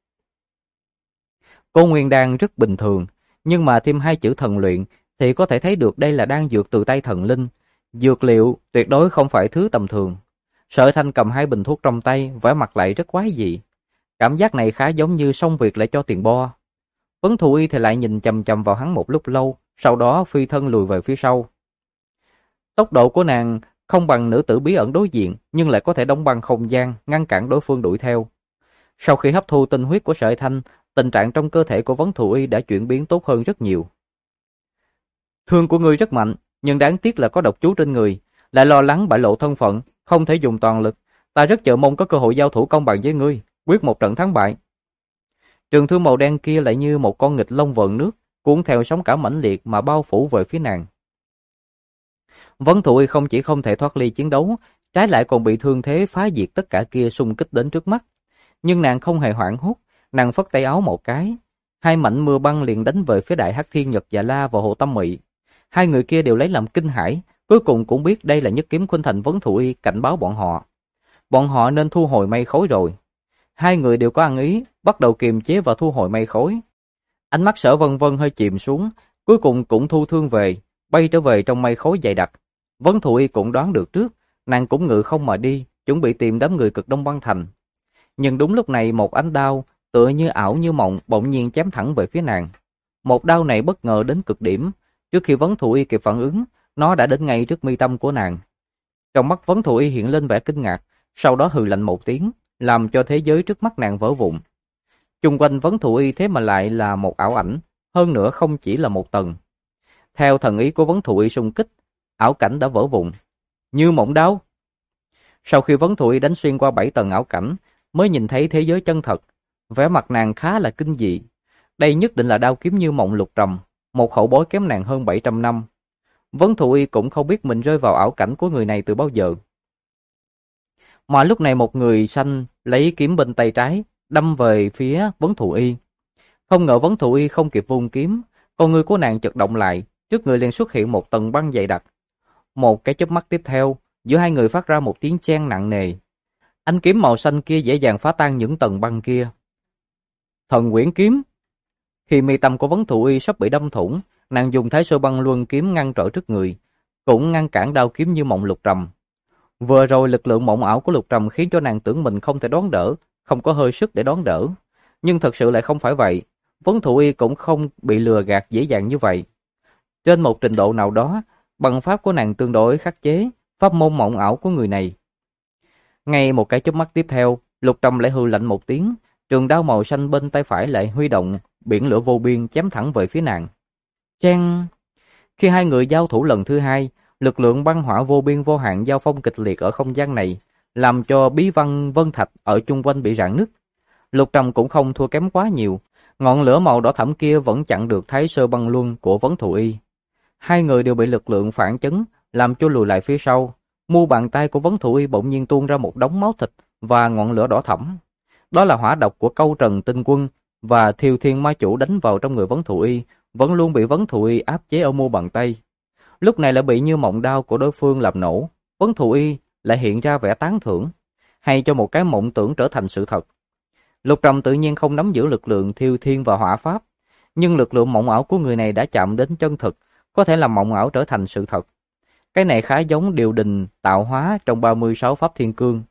Cố Nguyên đan rất bình thường, nhưng mà thêm 2 chữ thần luyện thì có thể thấy được đây là đan dược từ tay thần linh, dược liệu tuyệt đối không phải thứ tầm thường. Sở Thanh cầm 2 bình thuốc trong tay, vẻ mặt lại rất quái dị. Cảm giác này khá giống như xong việc lại cho tiền bo. Vấn Thụ Y thì lại nhìn chằm chằm vào hắn một lúc lâu, sau đó phi thân lùi về phía sau. Tốc độ của nàng không bằng nữ tử bí ẩn đối diện, nhưng lại có thể đóng băng không gian, ngăn cản đối phương đuổi theo. Sau khi hấp thu tinh huyết của Sở Thanh, tình trạng trong cơ thể của Vấn Thụ Y đã chuyển biến tốt hơn rất nhiều. Thương của ngươi rất mạnh, nhưng đáng tiếc là có độc chú trên người, lại lo lắng bại lộ thân phận, không thể dùng toàn lực. Ta rất chờ mong có cơ hội giao thủ công bằng với ngươi, quyết một trận thắng bại. Trường thương màu đen kia lại như một con nghịch long vờn nước, cuốn theo sóng cả mãnh liệt mà bao phủ về phía nàng. Vấn Thụ Y không chỉ không thể thoát ly chiến đấu, trái lại còn bị thương thế phá diệt tất cả kia xung kích đến trước mắt. Nhưng nàng không hề hoảng hốt, nàng phất tay áo một cái, 2 mảnh mưa băng liền đánh về phía Đại Hắc Thiên Nhật Dạ La và Hồ Tâm Mị. Hai người kia đều lấy làm kinh hãi, cuối cùng cũng biết đây là nhất kiếm khuynh thành Vấn Thụ Y cảnh báo bọn họ. Bọn họ nên thu hồi mây khối rồi. Hai người đều có ăn ý, bắt đầu kiềm chế và thu hồi mây khối. Ánh mắt Sở Vân Vân hơi chìm xuống, cuối cùng cũng thu thương về, bay trở về trong mây khối dày đặc. Vấn Thụ Y cũng đoán được trước, nàng cũng ngự không mà đi, chuẩn bị tìm đám người cực Đông Băng Thành. Nhưng đúng lúc này một ánh đao, tựa như ảo như mộng, bỗng nhiên chém thẳng về phía nàng. Một đao này bất ngờ đến cực điểm, trước khi Vấn Thụ Y kịp phản ứng, nó đã đến ngay trước mi tâm của nàng. Trong mắt Vấn Thụ Y hiện lên vẻ kinh ngạc, sau đó hừ lạnh một tiếng, làm cho thế giới trước mắt nàng vỡ vụn. Chung quanh Vấn Thụ Y thế mà lại là một ảo ảnh, hơn nữa không chỉ là một tầng. Theo thần ý của Vấn Thụ Y xung kích, ảo cảnh đã vỡ vụn, như mộng đao. Sau khi Vấn Thụ Y đánh xuyên qua 7 tầng ảo cảnh, mới nhìn thấy thế giới chân thật, vẻ mặt nàng khá là kinh dị. Đây nhất định là đao kiếm Như Mộng Lục Trầm, một hậu bối kém nàng hơn 700 năm. Vấn Thụ Y cũng không biết mình rơi vào ảo cảnh của người này từ bao giờ. Mà lúc này một người xanh lấy kiếm bên tay trái, đâm về phía Vấn Thụ Y. Không ngờ Vấn Thụ Y không kịp vung kiếm, con người của nàng chợt động lại, trước người liền xuất hiện một tầng băng dày đặc. Một cái chớp mắt tiếp theo, giữa hai người phát ra một tiếng chen nặng nề. Ánh kiếm màu xanh kia dễ dàng phá tan những tầng băng kia. Thần Quyển Kiếm. Khi mi tâm của Vấn Thụ Y sắp bị đâm thủng, nàng dùng Thái Sơ Băng Luân kiếm ngăn trở trước người, cũng ngăn cản đao kiếm Như Mộng Lục Trầm. Vừa rồi lực lượng mộng ảo của Lục Trầm khiến cho nàng tưởng mình không thể đón đỡ, không có hơi sức để đón đỡ. Nhưng thật sự lại không phải vậy, Vấn Thụ Y cũng không bị lừa gạt dễ dàng như vậy. Trên một trình độ nào đó, bằng pháp của nàng tương đối khắc chế pháp môn mộng ảo của người này. Ngay một cái chớp mắt tiếp theo, Lục Trầm lại hừ lạnh một tiếng, trường đao màu xanh bên tay phải lại huy động, biển lửa vô biên chém thẳng về phía nàng. Chen! Khi hai người giao thủ lần thứ hai, lực lượng băng hỏa vô biên vô hạn giao phong kịch liệt ở không gian này, làm cho bí văn vân thạch ở chung quanh bị rạn nứt. Lục Trầm cũng không thua kém quá nhiều, ngọn lửa màu đỏ thẫm kia vẫn chặn được Thái Sơ Băng Luân của Vấn Thụ Y. Hai người đều bị lực lượng phản chấn, làm cho lùi lại phía sau. Mu bàn tay của Vấn Thụ Y bỗng nhiên tuôn ra một đống máu thịt và ngọn lửa đỏ thẫm. Đó là hỏa độc của Câu Trần Tinh Quân và Thiêu Thiên Ma Chủ đánh vào trong người Vấn Thụ Y, vẫn luôn bị Vấn Thụ Y áp chế ở mu bàn tay. lúc này lại bị Như Mộng Đao của đối phương làm nổ. Vấn Thù Y lại hiện ra vẻ tán thưởng, hay cho một cái mộng tưởng trở thành sự thật. Lục Trầm tự nhiên không nắm giữ lực lượng thiêu thiên và hỏa pháp, nhưng lực lượng mộng ảo của người này đã chạm đến chân thực, có thể làm mộng ảo trở thành sự thật. Cái này khá giống điều đình tạo hóa trong 36 pháp thiên cương.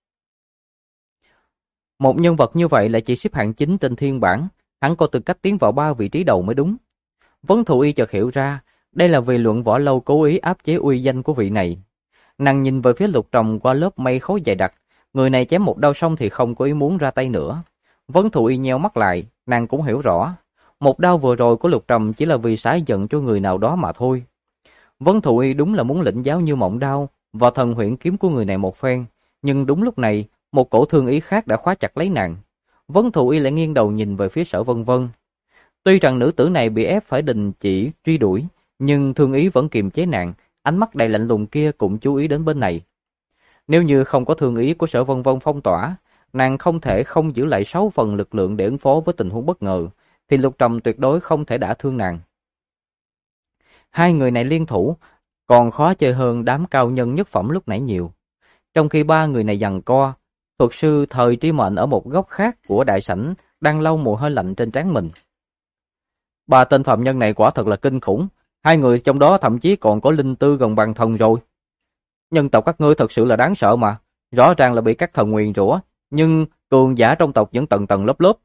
Một nhân vật như vậy lại chỉ xếp hạng 9 trên thiên bảng, hắn có tư cách tiến vào 3 vị trí đầu mới đúng. Vấn Thù Y chợt hiểu ra, đây là vì Luận Võ Lâu cố ý áp chế uy danh của vị này. Nàng nhìn về phía Lục Trầm qua lớp mây khói dày đặc, người này chém một đao xong thì không có ý muốn ra tay nữa. Vấn Thù Y nheo mắt lại, nàng cũng hiểu rõ, một đao vừa rồi của Lục Trầm chỉ là vì xả giận cho người nào đó mà thôi. Vấn Thù Y đúng là muốn lĩnh giáo Như Mộng Đao và thần huyễn kiếm của người này một phen, nhưng đúng lúc này, một cổ thương ý khác đã khóa chặt lấy nàng. Vấn Thù Y lại nghiêng đầu nhìn về phía Sở Vân Vân. Tuy rằng nữ tử này bị ép phải đình chỉ truy đuổi, nhưng thương ý vẫn kiềm chế nàng, ánh mắt đầy lạnh lùng kia cũng chú ý đến bên này. Nếu như không có thương ý của Sở Vân Vân phong tỏa, nàng không thể không giữ lại 6 phần lực lượng để ứng phó với tình huống bất ngờ, thì Lục Trầm tuyệt đối không thể đả thương nàng. Hai người này liên thủ, còn khó chơi hơn đám cao nhân nhất phẩm lúc nãy nhiều. Trong khi ba người này giằng co, thuật sư Thời Tri Mệnh ở một góc khác của đại sảnh đang lau mồ hôi lạnh trên trán mình. Ba tên phạm nhân này quả thật là kinh khủng, hai người trong đó thậm chí còn có linh tư gần bằng thần rồi. Nhân tộc các ngươi thật sự là đáng sợ mà, rõ ràng là bị các thần nguyền rủa, nhưng cường giả trong tộc vẫn tầng tầng lớp lớp.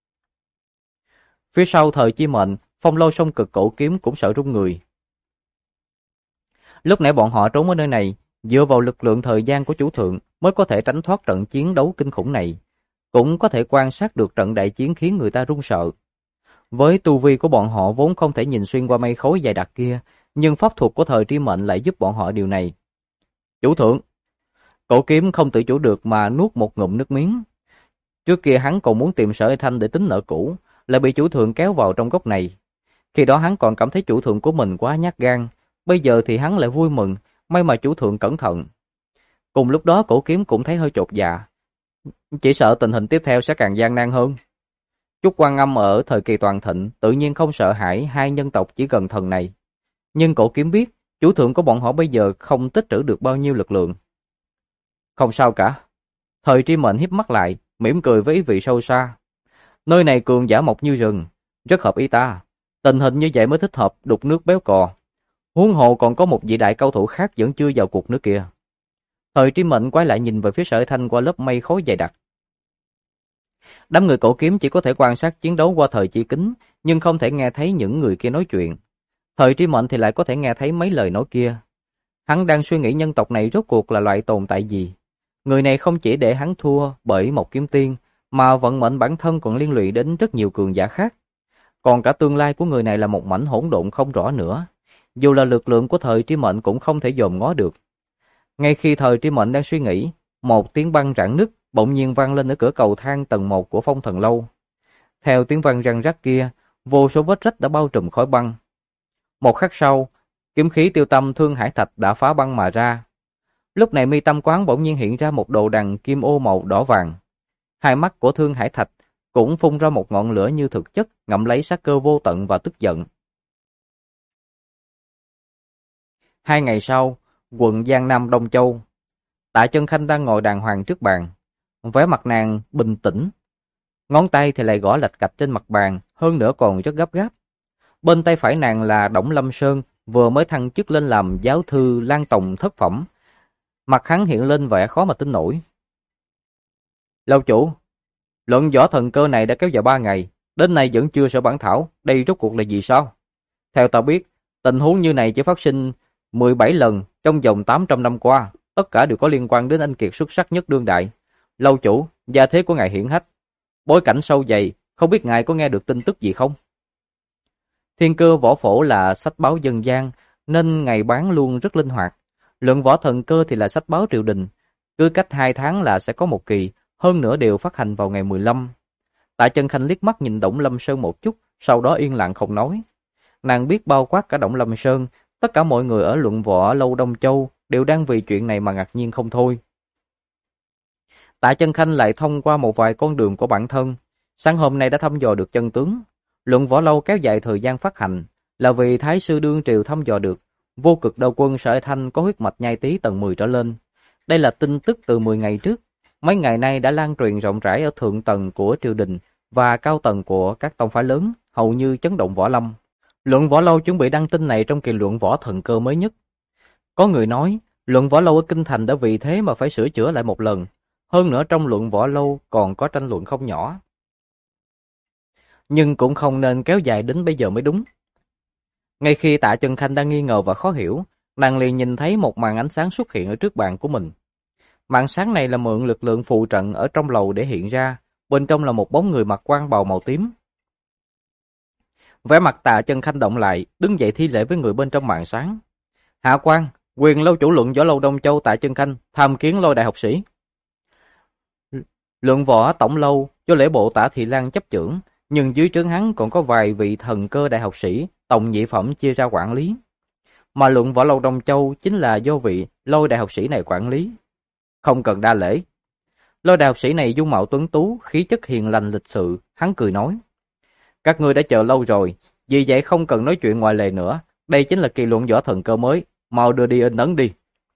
Phía sau Thời Chi Mệnh, Phong Lôi Song Cực cổ kiếm cũng sợ run người. Lúc nãy bọn họ trốn ở nơi này, dựa vào lực lượng thời gian của chủ thượng mới có thể tránh thoát trận chiến đấu kinh khủng này, cũng có thể quan sát được trận đại chiến khiến người ta run sợ. Với tu vi của bọn họ vốn không thể nhìn xuyên qua mây khói dày đặc kia, nhưng pháp thuật của Thời Tri Mệnh lại giúp bọn họ điều này. Chủ thượng, cổ kiếm không tự chủ được mà nuốt một ngụm nước miếng. Trước kia hắn còn muốn tìm Sở Y Thanh để tính nợ cũ, lại bị chủ thượng kéo vào trong góc này. Khi đó hắn còn cảm thấy chủ thượng của mình quá nhát gan, bây giờ thì hắn lại vui mừng, may mà chủ thượng cẩn thận. Cùng lúc đó cổ kiếm cũng thấy hơi chột dạ, chỉ sợ tình hình tiếp theo sẽ càng gian nan hơn. Trúc Quan Âm ở thời kỳ toàn thịnh tự nhiên không sợ hãi hai nhân tộc chỉ gần thần này. Nhưng cổ kiếm biết, chủ thượng của bọn họ bây giờ không tích trữ được bao nhiêu lực lượng. Không sao cả. Thời Tri Mệnh híp mắt lại, mỉm cười với ý vị sâu xa. Nơi này cường giả mọc như rừng, rất hợp ý ta. Tình hình như vậy mới thích hợp đục nước béo cò. Huống hồ còn có một vị đại cao thủ khác vẫn chưa vào cuộc nữa kìa. Thời Tri Mệnh quay lại nhìn về phía Sở Thanh qua lớp mây khói dày đặc. Đám người cổ kiếm chỉ có thể quan sát chiến đấu qua thời chi kính, nhưng không thể nghe thấy những người kia nói chuyện. Thời Tri Mệnh thì lại có thể nghe thấy mấy lời nói kia. Hắn đang suy nghĩ nhân tộc này rốt cuộc là loại tồn tại gì. Người này không chỉ để hắn thua bởi một kiếm tiên, mà vận mệnh bản thân còn liên lụy đến rất nhiều cường giả khác. Còn cả tương lai của người này là một mảnh hỗn độn không rõ nữa. Dù là lực lượng của Thời Tri Mệnh cũng không thể dòm ngó được. Ngay khi Thời Tri Mệnh đang suy nghĩ, một tiếng băng rạn nứt bỗng nhiên vang lên ở cửa cầu thang tầng 1 của Phong Thần Lâu. Theo tiếng vang răng rắc kia, vô số vết rách đã bao trùm khói băng. Một khắc sau, kiếm khí tiêu tâm Thương Hải Thạch đã phá băng mà ra. Lúc này mi tâm quán bỗng nhiên hiện ra một đồ đằng kim ô màu đỏ vàng. Hai mắt của Thương Hải Thạch cũng phun ra một ngọn lửa như thực chất, ngậm lấy sát cơ vô tận và tức giận. 2 ngày sau, quận Giang Nam Đông Châu, Tạ Chân Khanh đang ngồi đàng hoàng trước bàn, vẻ mặt nàng bình tĩnh, ngón tay thì lại gõ lạch cạch trên mặt bàn, hơn nữa còn rất gấp gáp. Bên tay phải nàng là Đổng Lâm Sơn, vừa mới thăng chức lên làm giáo thư Lan Tòng thất phẩm, mặt hắn hiện lên vẻ khó mà tin nổi. Lâu chủ, luận võ thần cơ này đã kéo dài 3 ngày, đến nay vẫn chưa sở bản thảo, đây rốt cuộc là gì sao? Theo ta biết, tình huống như này chỉ phát sinh 17 lần trong vòng 800 năm qua, tất cả đều có liên quan đến anh kiệt xuất sắc nhất đương đại. Lâu chủ, gia thế của ngài hiển hách, bối cảnh sâu dày, không biết ngài có nghe được tin tức gì không? Thiên Cơ Võ Phổ là sách báo dân gian, nên ngày bán luôn rất linh hoạt. Luận võ thần cơ thì là sách báo triều đình, cứ cách 2 tháng là sẽ có một kỳ, hơn nữa đều phát hành vào ngày 15. Tạ Chân Khanh liếc mắt nhìn Đổng Lâm Sơn một chút, sau đó yên lặng không nói. Nàng biết bao quát cả Đổng Lâm Sơn, tất cả mọi người ở Luận Võ Lâu Đông Châu đều đang vì chuyện này mà ngạc nhiên không thôi. Tạ Chân Khanh lại thông qua một vài con đường của bản thân, sáng hôm nay đã thăm dò được chân tướng. Luận Võ Lâu kéo dài thời gian phát hành là vì Thái sư đương triều thăm dò được Vô cực đạo quân Sở Hải Thanh có huyết mạch nhai tí tầng 10 trở lên. Đây là tin tức từ 10 ngày trước, mấy ngày nay đã lan truyền rộng rãi ở thượng tầng của triều đình và cao tầng của các tông phái lớn, hầu như chấn động võ lâm. Luận Võ Lâu chuẩn bị đăng tin này trong kỳ luận võ thần cơ mới nhất. Có người nói, Luận Võ Lâu ở Kinh Thành đã vì thế mà phải sửa chữa lại một lần. Hơn nữa trong Luận Võ Lâu còn có tranh luận không nhỏ. Nhưng cũng không nên kéo dài đến bây giờ mới đúng. Ngay khi Tạ Chân Khanh đang nghi ngờ và khó hiểu, nàng liền nhìn thấy một màn ánh sáng xuất hiện ở trước bàn của mình. Màn sáng này là mượn lực lượng phù trận ở trong lầu để hiện ra, bên trong là một bóng người mặc quan bào màu tím. Vẻ mặt Tạ Chân Khanh động lại, đứng dậy thi lễ với người bên trong màn sáng. Hạ quan, quyền lâu chủ Luận Võ Lâu Đông Châu Tạ Chân Khanh, tham kiến Lôi đại học sĩ. Luận Võ Tổng Lâu do lễ bộ Tạ Thị Lan chấp chưởng, nhưng dưới trướng hắn còn có vài vị thần cơ đại học sĩ, tổng nhị phẩm chia ra quản lý. Mà Luận Võ Lâu Đông Châu chính là do vị Lôi đại học sĩ này quản lý. Không cần đa lễ. Lôi đại học sĩ này dung mạo tuấn tú, khí chất hiền lành lịch sự, hắn cười nói. Các ngươi đã chờ lâu rồi, vì vậy không cần nói chuyện ngoài lề nữa, đây chính là kỳ luận võ thần cơ mới, mau đưa đi in ấn đi.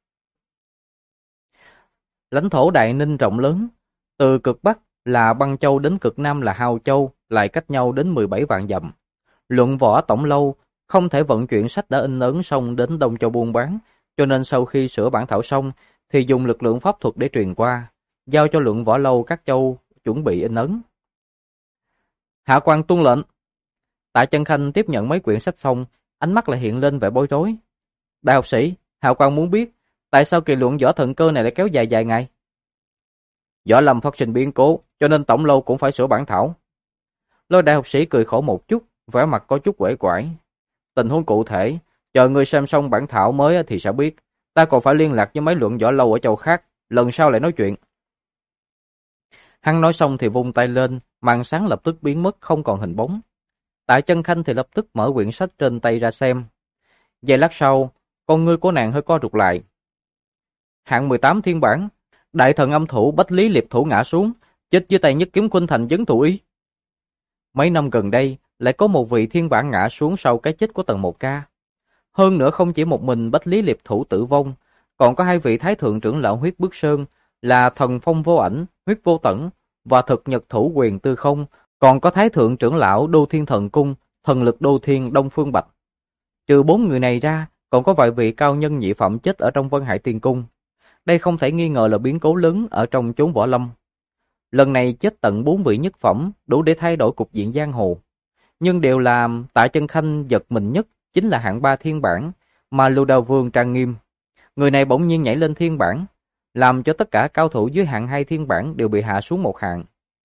Lãnh thổ Đại Ninh rộng lớn, từ cực Bắc là Băng Châu đến cực Nam là Hao Châu, lại cách nhau đến 17 vạn dặm. Luận Võ Tổng Lâu không thể vận chuyển sách đã in ấn xong đến Đông Châu buôn bán, cho nên sau khi sửa bản thảo xong thì dùng lực lượng pháp thuật để truyền qua, giao cho Luận Võ Lâu các châu chuẩn bị in ấn. Hạ quan tuân lệnh. Tạ Chân Khanh tiếp nhận mấy quyển sách xong, ánh mắt lại hiện lên vẻ bối rối. Đại học sĩ, hạ quan muốn biết, tại sao kỳ luận võ thần cơ này lại kéo dài vài ngày? Võ lâm phát sinh biến cố, cho nên tổng lâu cũng phải sửa bản thảo. Lôi đại học sĩ cười khổ một chút, vẻ mặt có chút uể oải. Tình huống cụ thể, chờ ngươi xem xong bản thảo mới thì sẽ biết. Ta còn phải liên lạc với mấy luận võ lâu ở châu khác, lần sau lại nói chuyện. Hắn nói xong thì vung tay lên, màn sáng lập tức biến mất không còn hình bóng. Tạ Chân Khanh thì lập tức mở quyển sách trên tay ra xem. Vài lát sau, con ngươi của nàng hơi co rụt lại. Hạng 18 thiên bản, đại thần âm thủ Bách Lý Liệp Thủ ngã xuống, chết dưới tay Nhất Kiếm Khuynh Thành Vấn Thủ Y. Mấy năm gần đây, lại có một vị thiên bản ngã xuống sau cái chết của Tần Một Ca. Hơn nữa không chỉ một mình Bách Lý Liệp Thủ tử vong, còn có hai vị thái thượng trưởng lão Huyết Bức Sơn là Thần Phong Vô Ảnh, Huyết Vô Tẩn và Thực Nhật Thủ Quyền Tư Không, còn có thái thượng trưởng lão Đô Thiên Thần Cung, Thần Lực Đô Thiên Đông Phương Bạch. Trừ 4 người này ra, còn có vài vị cao nhân nhị phẩm chết ở trong Vân Hải Tiên Cung. Đây không thể nghi ngờ là biến cố lớn ở trong chốn võ lâm. Lần này chết tận 4 vị nhất phẩm, đủ để thay đổi cục diện giang hồ. Nhưng điều làm Tạ Chân Khanh giật mình nhất chính là hạng 3 thiên bản, mà Lưu Đao Vương Trang Nghiêm. Người này bỗng nhiên nhảy lên thiên bản, làm cho tất cả cao thủ dưới hạng 2 thiên bản đều bị hạ xuống một hạng.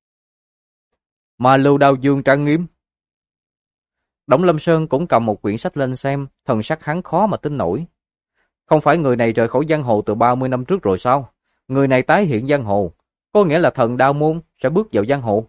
Mà Lưu Đao Vương Trang Nghiêm? Đổng Lâm Sơn cũng cầm một quyển sách lên xem, thần sắc hắn khó mà tin nổi. Không phải người này rời khỏi giang hồ từ 30 năm trước rồi sao? Người này tái hiện giang hồ, có nghĩa là thần Đao Môn sẽ bước vào giang hồ.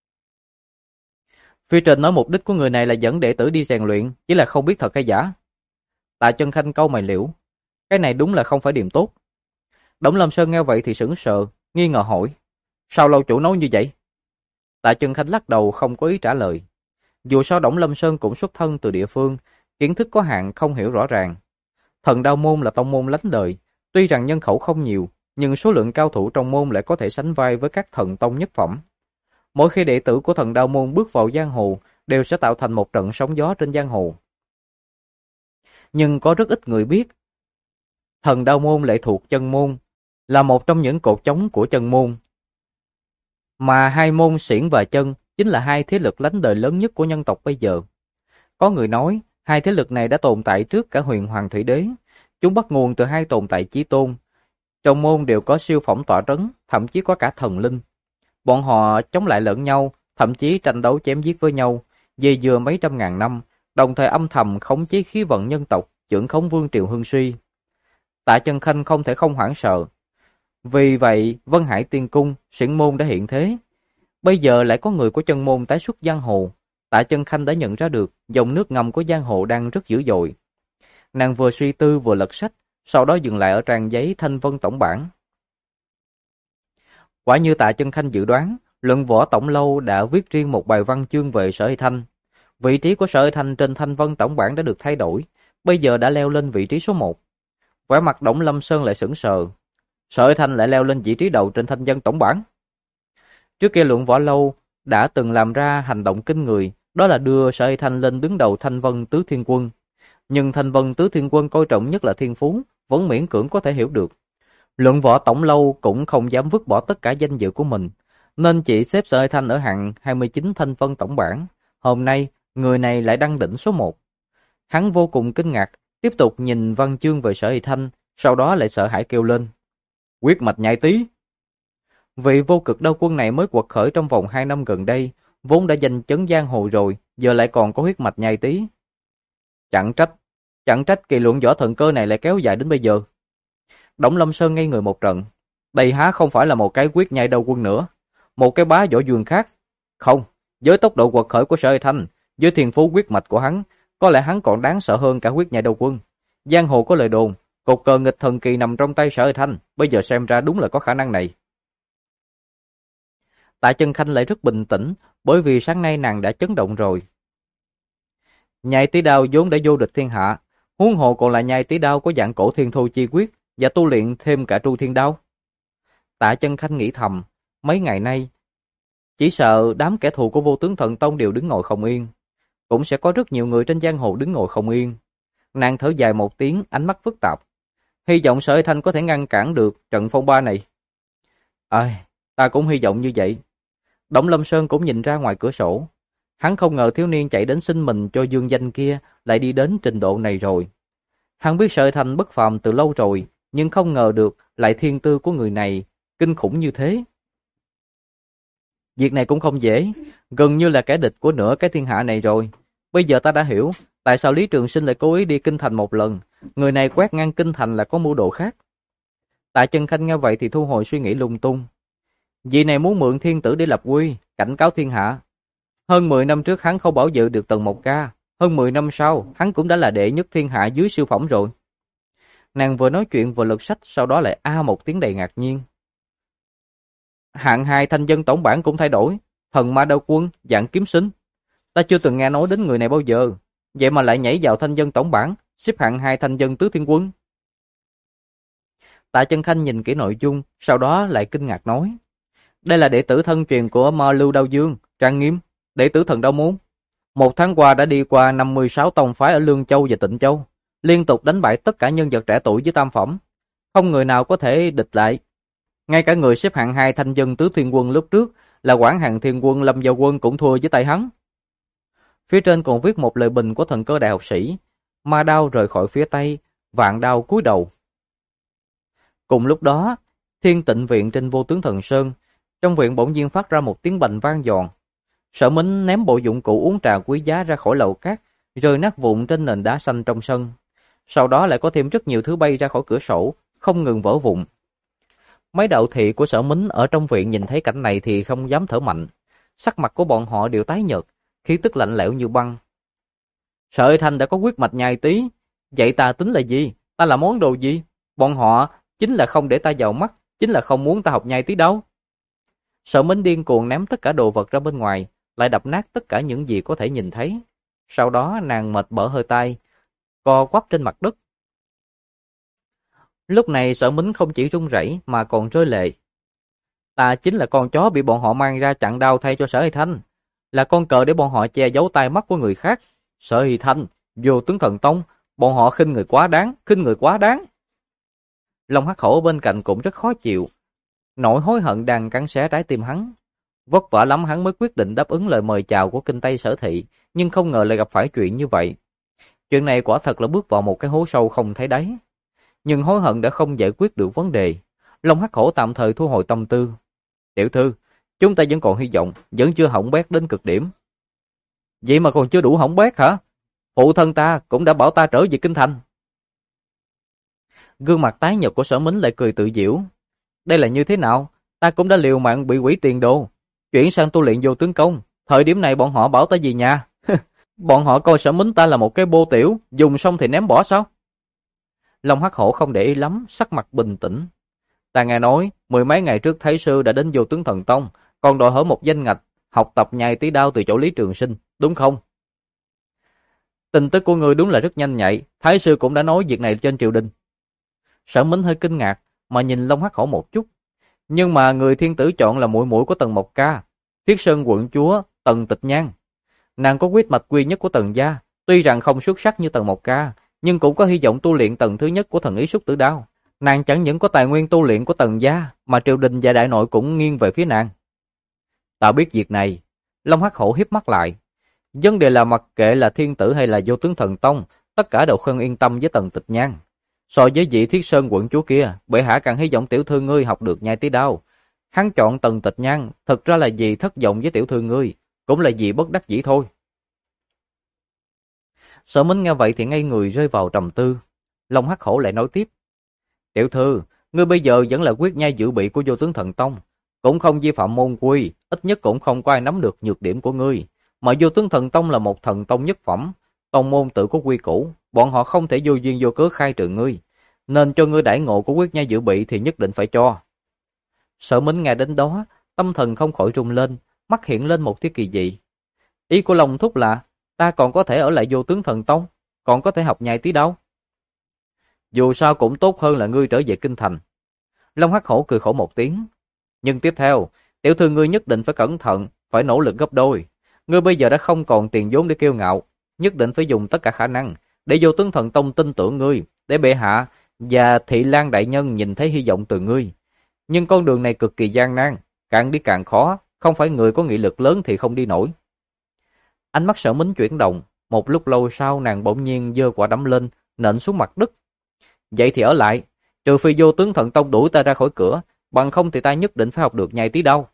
Phía trên nói mục đích của người này là dẫn đệ tử đi rèn luyện, chỉ là không biết thật hay giả. Tạ Chân Khanh cau mày liễu, cái này đúng là không phải điểm tốt. Đổng Lâm Sơn nghe vậy thì sững sờ, nghi ngờ hỏi, sao lâu chủ nói như vậy? Tạ Chân Khanh lắc đầu không có ý trả lời. Dù sao Đổng Lâm Sơn cũng xuất thân từ địa phương, kiến thức có hạn không hiểu rõ ràng. Thần Đao Môn là tông môn lánh đời, tuy rằng nhân khẩu không nhiều, nhưng số lượng cao thủ trong môn lại có thể sánh vai với các thần tông nhất phẩm. Mỗi khi đệ tử của thần Đao Môn bước vào giang hồ, đều sẽ tạo thành một trận sóng gió trên giang hồ. Nhưng có rất ít người biết, thần Đao Môn lệ thuộc chân môn, là một trong những cột chống của chân môn. Mà hai môn xiển và chân chính là hai thế lực lánh đời lớn nhất của nhân tộc bây giờ. Có người nói, hai thế lực này đã tồn tại trước cả Huyền Hoàng Thủy Đế. Chúng bắt nguồn từ hai tồn tại chí tôn. Trong môn đều có siêu phẩm tọa trấn, thậm chí có cả thần linh. Bọn họ chống lại lẫn nhau, thậm chí tranh đấu chém giết với nhau, dây dưa mấy trăm ngàn năm, đồng thời âm thầm khống chế khí vận nhân tộc, chưởng khống vương triều hưng suy. Tạ Chân Khanh không thể không hoảng sợ. Vì vậy, Vân Hải Tiên Cung, xiển môn đã hiện thế. Bây giờ lại có người của chân môn tái xuất giang hồ. Tạ Chân Khanh đã nhận ra được dòng nước ngầm của giang hồ đang rất dữ dội. Nàng vừa suy tư vừa lật sách, sau đó dừng lại ở trang giấy Thanh Vân tổng bản. Quả như Tạ Chân Khanh dự đoán, Luận Võ Tổng Lâu đã viết riêng một bài văn chương về Sở Hải Thanh. Vị trí của Sở Hải Thanh trên Thanh Vân tổng bản đã được thay đổi, bây giờ đã leo lên vị trí số 1. Vẻ mặt Đổng Lâm Sơn lại sững sờ. Sở Hải Thanh lại leo lên vị trí đầu trên thanh dân tổng bảng. Trước kia Luận Võ Lâu đã từng làm ra hành động kinh người, đó là đưa Sở Hải Thanh lên đứng đầu Thanh Vân Tứ Thiên Quân. Nhưng Thanh Vân Tứ Thiên Quân coi trọng nhất là thiên phú, vẫn miễn cưỡng có thể hiểu được. Luận Võ Tổng Lâu cũng không dám vứt bỏ tất cả danh dự của mình, nên chỉ xếp Sở Hải Thanh ở hạng 29 Thanh Vân tổng bảng. Hôm nay, người này lại đăng đỉnh số 1. Hắn vô cùng kinh ngạc, tiếp tục nhìn văn chương về Sở Hải Thanh, sau đó lại sợ hãi kêu lên. Huyết mạch nhai tí. Vị vô cực đao quân này mới quật khởi trong vòng 2 năm gần đây, vốn đã giành chấn giang hồ rồi, giờ lại còn có huyết mạch nhai tí. Chẳng trách kỳ luận võ thần cơ này lại kéo dài đến bây giờ. Đổng Lâm Sơn ngây người một trận. Đây há không phải là một cái huyết nhai đao quân nữa, một cái bá võ dương khác. Không, với tốc độ quật khởi của Sở Hải Thanh, với thiên phú huyết mạch của hắn, có lẽ hắn còn đáng sợ hơn cả huyết nhai đao quân. Giang hồ có lời đồn, cột cờ nghịch thần kỳ nằm trong tay Sở Hải Thanh, bây giờ xem ra đúng là có khả năng này. Tạ Chân Khanh lại rất bình tĩnh, bởi vì sáng nay nàng đã chấn động rồi. Nhai tí đao vốn đã vô địch thiên hạ, huống hồ còn là nhai tí đao có dạng cổ thiên thu chi quyết và tu luyện thêm cả tru thiên đao. Tạ Chân Khanh nghĩ thầm, mấy ngày nay chỉ sợ đám kẻ thù của Vô Tướng Thần Tông đều đứng ngồi không yên, cũng sẽ có rất nhiều người trên giang hồ đứng ngồi không yên. Nàng thở dài một tiếng, ánh mắt phức tạp. Hy vọng Sở Hải Thanh có thể ngăn cản được trận phong ba này. Ta cũng hy vọng như vậy. Đổng Lâm Sơn cũng nhìn ra ngoài cửa sổ. Hắn không ngờ thiếu niên chạy đến xin mình cho dương danh kia lại đi đến trình độ này rồi. Hắn biết Sở Hải Thanh bất phàm từ lâu rồi, nhưng không ngờ được lại thiên tư của người này kinh khủng như thế. Việc này cũng không dễ, gần như là kẻ địch của nửa cái thiên hạ này rồi. Bây giờ ta đã hiểu tại sao Lý Trường Sinh lại cố ý đi Kinh Thành một lần. Người này quét ngang Kinh Thành là có mưu đồ khác. Tạ Chân Khanh nghe vậy thì thu hồi suy nghĩ lung tung. Vị này muốn mượn thiên tử để lập uy, cảnh cáo thiên hạ. Hơn 10 năm trước hắn không bảo vệ được Tần Mộc Ca, hơn 10 năm sau hắn cũng đã là đệ nhất thiên hạ dưới siêu phẩm rồi. Nàng vừa nói chuyện vừa lật sách, sau đó lại một tiếng đầy ngạc nhiên. Hạng 2 thanh dân tổng bảng cũng thay đổi, thần ma đao quân, dạng kiếm sinh. Ta chưa từng nghe nói đến người này bao giờ, vậy mà lại nhảy vào thanh dân tổng bảng, xếp hạng 2 thanh dân tứ thiên quân. Tạ Chân Khanh nhìn kỹ nội dung, sau đó lại kinh ngạc nói. Đây là đệ tử thân truyền của Ma Lưu Đao Dương, Trang Nghiêm, đệ tử thần đao môn. 1 tháng qua đã đi qua 56 tông phái ở Lương Châu và Tịnh Châu, liên tục đánh bại tất cả nhân vật trẻ tuổi với tam phẩm. Không người nào có thể địch lại. Ngay cả người xếp hạng 2 thanh dân tứ thiên quân lúc trước là Quảng Hàn Thiên Quân Lâm Giao Quân cũng thua với tay hắn. Phía trên còn viết một lời bình của thần cơ đại học sĩ. Ma đao rời khỏi phía Tây, vạn đao cúi đầu. Cùng lúc đó, Thiên Tịnh Viện trên Vô Tướng Thần Sơn, trong viện bỗng nhiên phát ra một tiếng bành vang giòn. Sở Mính ném bộ dụng cụ uống trà quý giá ra khỏi lầu cát, rơi nát vụn trên nền đá xanh trong sân. Sau đó lại có thêm rất nhiều thứ bay ra khỏi cửa sổ, không ngừng vỡ vụn. Mấy đạo thị của Sở Mính ở trong viện nhìn thấy cảnh này thì không dám thở mạnh. Sắc mặt của bọn họ đều tái nhợt, khí tức lạnh lẽo như băng. Sở Hải Thanh đã có huyết mạch nhai tí, vậy ta tính là gì? Ta là món đồ gì? Bọn họ chính là không để ta vào mắt, chính là không muốn ta học nhai tí đâu. Sở Mính điên cuồng ném tất cả đồ vật ra bên ngoài, lại đập nát tất cả những gì có thể nhìn thấy. Sau đó nàng mệt bở hơi tay, co quắp trên mặt đất. Lúc này Sở Mính không chỉ run rẩy mà còn rơi lệ. Ta chính là con chó bị bọn họ mang ra chặn đao thay cho Sở Hải Thanh, là con cờ để bọn họ che giấu tai mắt của người khác. Sở Hải Thanh, Vô Tướng Thần Tông, bọn họ khinh người quá đáng, khinh người quá đáng. Long Hắc Hổ bên cạnh cũng rất khó chịu, nỗi hối hận đang cắn xé trái tim hắn. Vất vả lắm hắn mới quyết định đáp ứng lời mời chào của Kinh Tây Sở Thị, nhưng không ngờ lại gặp phải chuyện như vậy. Chuyện này quả thật là bước vào một cái hố sâu không thấy đáy. Nhưng hối hận đã không giải quyết được vấn đề. Long Hắc Hổ tạm thời thu hồi tâm tư. Tiểu thư, chúng ta vẫn còn hy vọng, vẫn chưa hỏng bét đến cực điểm. Vậy mà còn chưa đủ hỏng bét hả? Phụ thân ta cũng đã bảo ta trở về Kinh Thành. Gương mặt tái nhợt của Sở Mính lại cười tự giễu. Đây là như thế nào? Ta cũng đã liều mạng bị quỷ tiền đồ, chuyển sang tu luyện vô tướng công. Thời điểm này bọn họ bảo ta về nhà. Bọn họ coi Sở Mính ta là một cái bô tiểu, dùng xong thì ném bỏ sao? Long Hắc Hổ không để ý lắm, sắc mặt bình tĩnh. Ta nghe nói, 10 mấy ngày trước Thái sư đã đến Vô Tướng Thần Tông, còn đòi hỏi một danh ngạch, học tập nhai tí đao từ chỗ Lý Trường Sinh, đúng không? Tin tức của ngươi đúng là rất nhanh nhạy, Thái sư cũng đã nói việc này trên triều đình. Sở Mính hơi kinh ngạc, mà nhìn Long Hắc Hổ một chút. Nhưng mà người thiên tử chọn là muội muội của Tần Mộc Ca, Thiết Sơn quận chúa Tần Tịch Nhan. Nàng có huyết mạch quy nhất của Tần gia, tuy rằng không xuất sắc như Tần Mộc Ca, nhưng cũng có hy vọng tu luyện tầng thứ nhất của thần ý Xuất Tử Đao. Nàng chẳng những có tài nguyên tu luyện của Tần gia, mà triều đình và đại nội cũng nghiêng về phía nàng. Ta biết việc này. Long Hắc Hổ hiếp mắt lại. Vấn đề là mặc kệ là thiên tử hay là vô tướng thần tông, tất cả đều không yên tâm với Tần Tịch Nhan. So với vị Thiết Sơn quận chúa kia, bệ hạ càng hy vọng tiểu thư ngươi học được nhai tí đao. Hắn chọn Tần Tịch Nhan, thực ra là vì thất vọng với tiểu thư ngươi, cũng là vì bất đắc dĩ thôi. Sở Mính nghe vậy thì ngây người rơi vào trầm tư. Long Hắc Hổ lại nói tiếp. Tiểu thư, ngươi bây giờ vẫn là quyết nhai dự bị của vô tướng thần tông, cũng không vi phạm môn quy, ít nhất cũng không có ai nắm được nhược điểm của ngươi. Mà vô tướng thần tông là một thần tông nhất phẩm, tông môn tự có quy củ, bọn họ không thể vô duyên vô cớ khai trừ ngươi, nên cho ngươi đãi ngộ của quyết nhai dự bị thì nhất định phải cho. Sở Mính nghe đến đó, tâm thần không khỏi rung lên, mắt hiện lên một tia kỳ dị. Ý của Long thúc là ta còn có thể ở lại vô tướng thần tông, còn có thể học nhai tí đâu. Dù sao cũng tốt hơn là ngươi trở về kinh thành. Long Hắc Hổ cười khổ một tiếng. Nhưng tiếp theo, tiểu thư ngươi nhất định phải cẩn thận, phải nỗ lực gấp đôi. Ngươi bây giờ đã không còn tiền vốn để kiêu ngạo, nhất định phải dùng tất cả khả năng để vô tướng thần tông tin tưởng ngươi, để bệ hạ và Thị Lan đại nhân nhìn thấy hy vọng từ ngươi. Nhưng con đường này cực kỳ gian nan, càng đi càng khó, không phải người có nghị lực lớn thì không đi nổi. Ánh mắt Sở Mính chuyển động, một lúc lâu sau nàng bỗng nhiên giơ quả đấm lên, nện xuống mặt đất. Vậy thì ở lại, trừ phi vô tướng thần tông đuổi ta ra khỏi cửa, bằng không thì ta nhất định phải học được nhai tí đâu.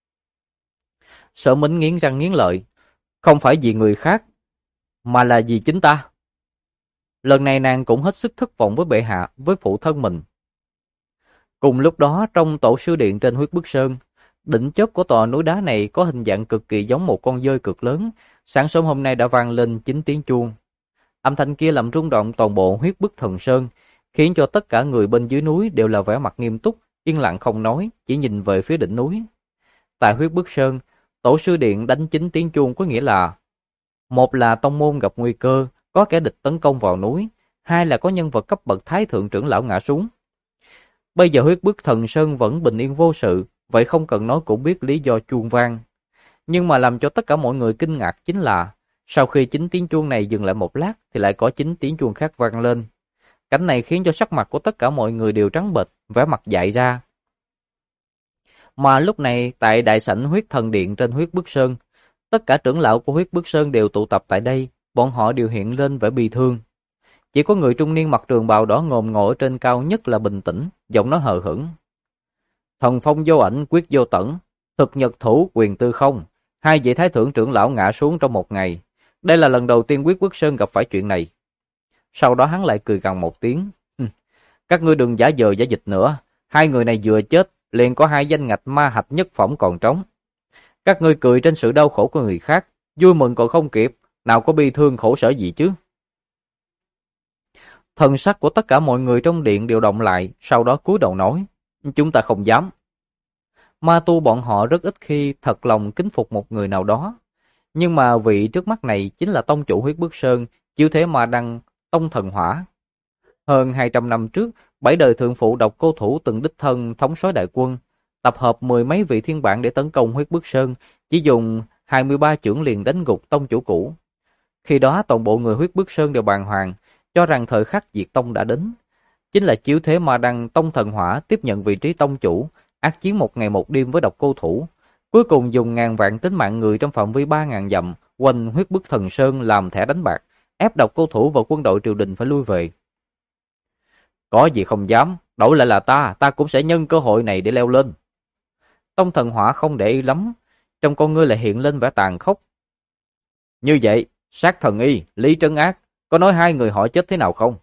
Sở Mính nghiến răng nghiến lợi, không phải vì người khác, mà là vì chính ta. Lần này nàng cũng hết sức thất vọng với bệ hạ, với phụ thân mình. Cùng lúc đó trong tổ sư điện trên Huyết Bức Sơn, đỉnh chóp của tòa núi đá này có hình dạng cực kỳ giống một con dơi cực lớn, sáng sớm hôm nay đã vang lên 9 tiếng chuông. Âm thanh kia làm rung động toàn bộ Huyết Bức Thần Sơn, khiến cho tất cả người bên dưới núi đều là vẻ mặt nghiêm túc, yên lặng không nói, chỉ nhìn về phía đỉnh núi. Tại Huyết Bức Sơn, tổ sư điện đánh 9 tiếng chuông có nghĩa là: một là tông môn gặp nguy cơ, có kẻ địch tấn công vào núi; hai là có nhân vật cấp bậc thái thượng trưởng lão ngã xuống. Bây giờ Huyết Bức Thần Sơn vẫn bình yên vô sự, vậy không cần nói cũng biết lý do chuông vang. Nhưng mà làm cho tất cả mọi người kinh ngạc chính là, sau khi 9 tiếng chuông này dừng lại một lát thì lại có 9 tiếng chuông khác vang lên. Cảnh này khiến cho sắc mặt của tất cả mọi người đều trắng bệch, vẻ mặt dại ra. Mà lúc này tại đại sảnh Huyết Thần Điện trên Huyết Bức Sơn, tất cả trưởng lão của Huyết Bức Sơn đều tụ tập tại đây, bọn họ đều hiện lên vẻ bi thương. Chỉ có người trung niên mặc trường bào đỏ ngòm ngồi ở trên cao nhất là bình tĩnh, giọng nói hờ hững. Thần phong vô ảnh quyết vô tẩn, thực nhật thủ quyền tư không, hai vị thái thượng trưởng lão ngã xuống trong một ngày. Đây là lần đầu tiên Huyết Bức Sơn gặp phải chuyện này. Sau đó hắn lại cười gằn một tiếng. Các ngươi đừng giả vờ giả dịch nữa, hai người này vừa chết, liền có hai danh ngạch ma hạch nhất phẩm còn trống. Các ngươi cười trên sự đau khổ của người khác, vui mừng còn không kịp, nào có bi thương khổ sở gì chứ. Thần sắc của tất cả mọi người trong điện đều động lại, sau đó cúi đầu nói, chúng ta không dám. Ma tu bọn họ rất ít khi thật lòng kính phục một người nào đó, nhưng mà vị trước mắt này chính là tông chủ Huyết Bức Sơn, chiếu thế mà đăng tông thần hỏa. Hơn 200 năm trước, 7 đời thượng phụ Độc Cô Thủ từng đích thân thống soái đại quân, tập hợp mười mấy vị thiên bản để tấn công Huyết Bức Sơn, chỉ dùng 23 chưởng liền đánh gục tông chủ cũ. Khi đó toàn bộ người Huyết Bức Sơn đều bàng hoàng, cho rằng thời khắc diệt tông đã đến. Chính là chiếu thế mà đăng tông thần hỏa tiếp nhận vị trí tông chủ, ác chiến một ngày một đêm với Độc Cô Thủ, cuối cùng dùng ngàn vạn tính mạng người trong phạm vi 3.000 dặm quanh Huyết Bức Thần Sơn làm thẻ đánh bạc, ép Độc Cô Thủ và quân đội triều đình phải lui về. Có gì không dám, đổi lại là ta cũng sẽ nhân cơ hội này để leo lên. Tông thần hỏa không để ý lắm, trong con ngươi lại hiện lên vẻ tàn khốc. Như vậy, Sát Thần Y, Lý Trấn Ác, có nói hai người họ chết thế nào không?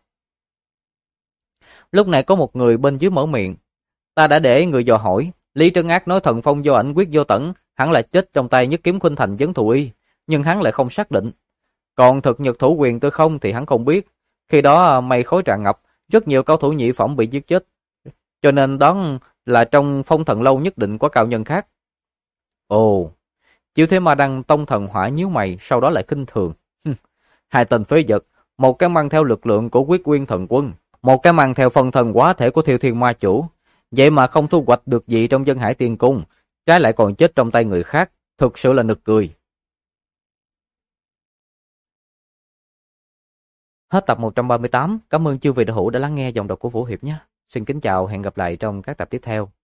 Lúc này có một người bên dưới mở miệng. Ta đã để người dò hỏi, Lý Trấn Ác nói thần phong vô ảnh quyết vô tẩn, hắn là chết trong tay Nhất Kiếm Khuynh Thành Vấn Thù Y, nhưng hắn lại không xác định. Còn thực nhật thủ quyền tư không thì hắn không biết. Khi đó mây khói tràn ngập, rất nhiều cao thủ nhị phẩm bị giết chết. Cho nên đoán là trong Phong Thần Lâu nhất định có cao nhân khác. Ồ, chiếu thế mà đăng tông thần hỏa nhíu mày, sau đó lại khinh thường. Hai tên phế vật, một cái mang theo lực lượng của Quyết Nguyên Thần Quân, một cái mang theo phân thân quá thể của Thiêu Thiên Ma Chủ. Vậy mà không thu hoạch được gì trong Dân Hải Tiên Cung, trái lại còn chết trong tay người khác, thực sự là nực cười. Hết tập 138, cảm ơn chư vị đạo hữu đã lắng nghe giọng đọc của Vũ Hiệp nhé. Xin kính chào, hẹn gặp lại trong các tập tiếp theo.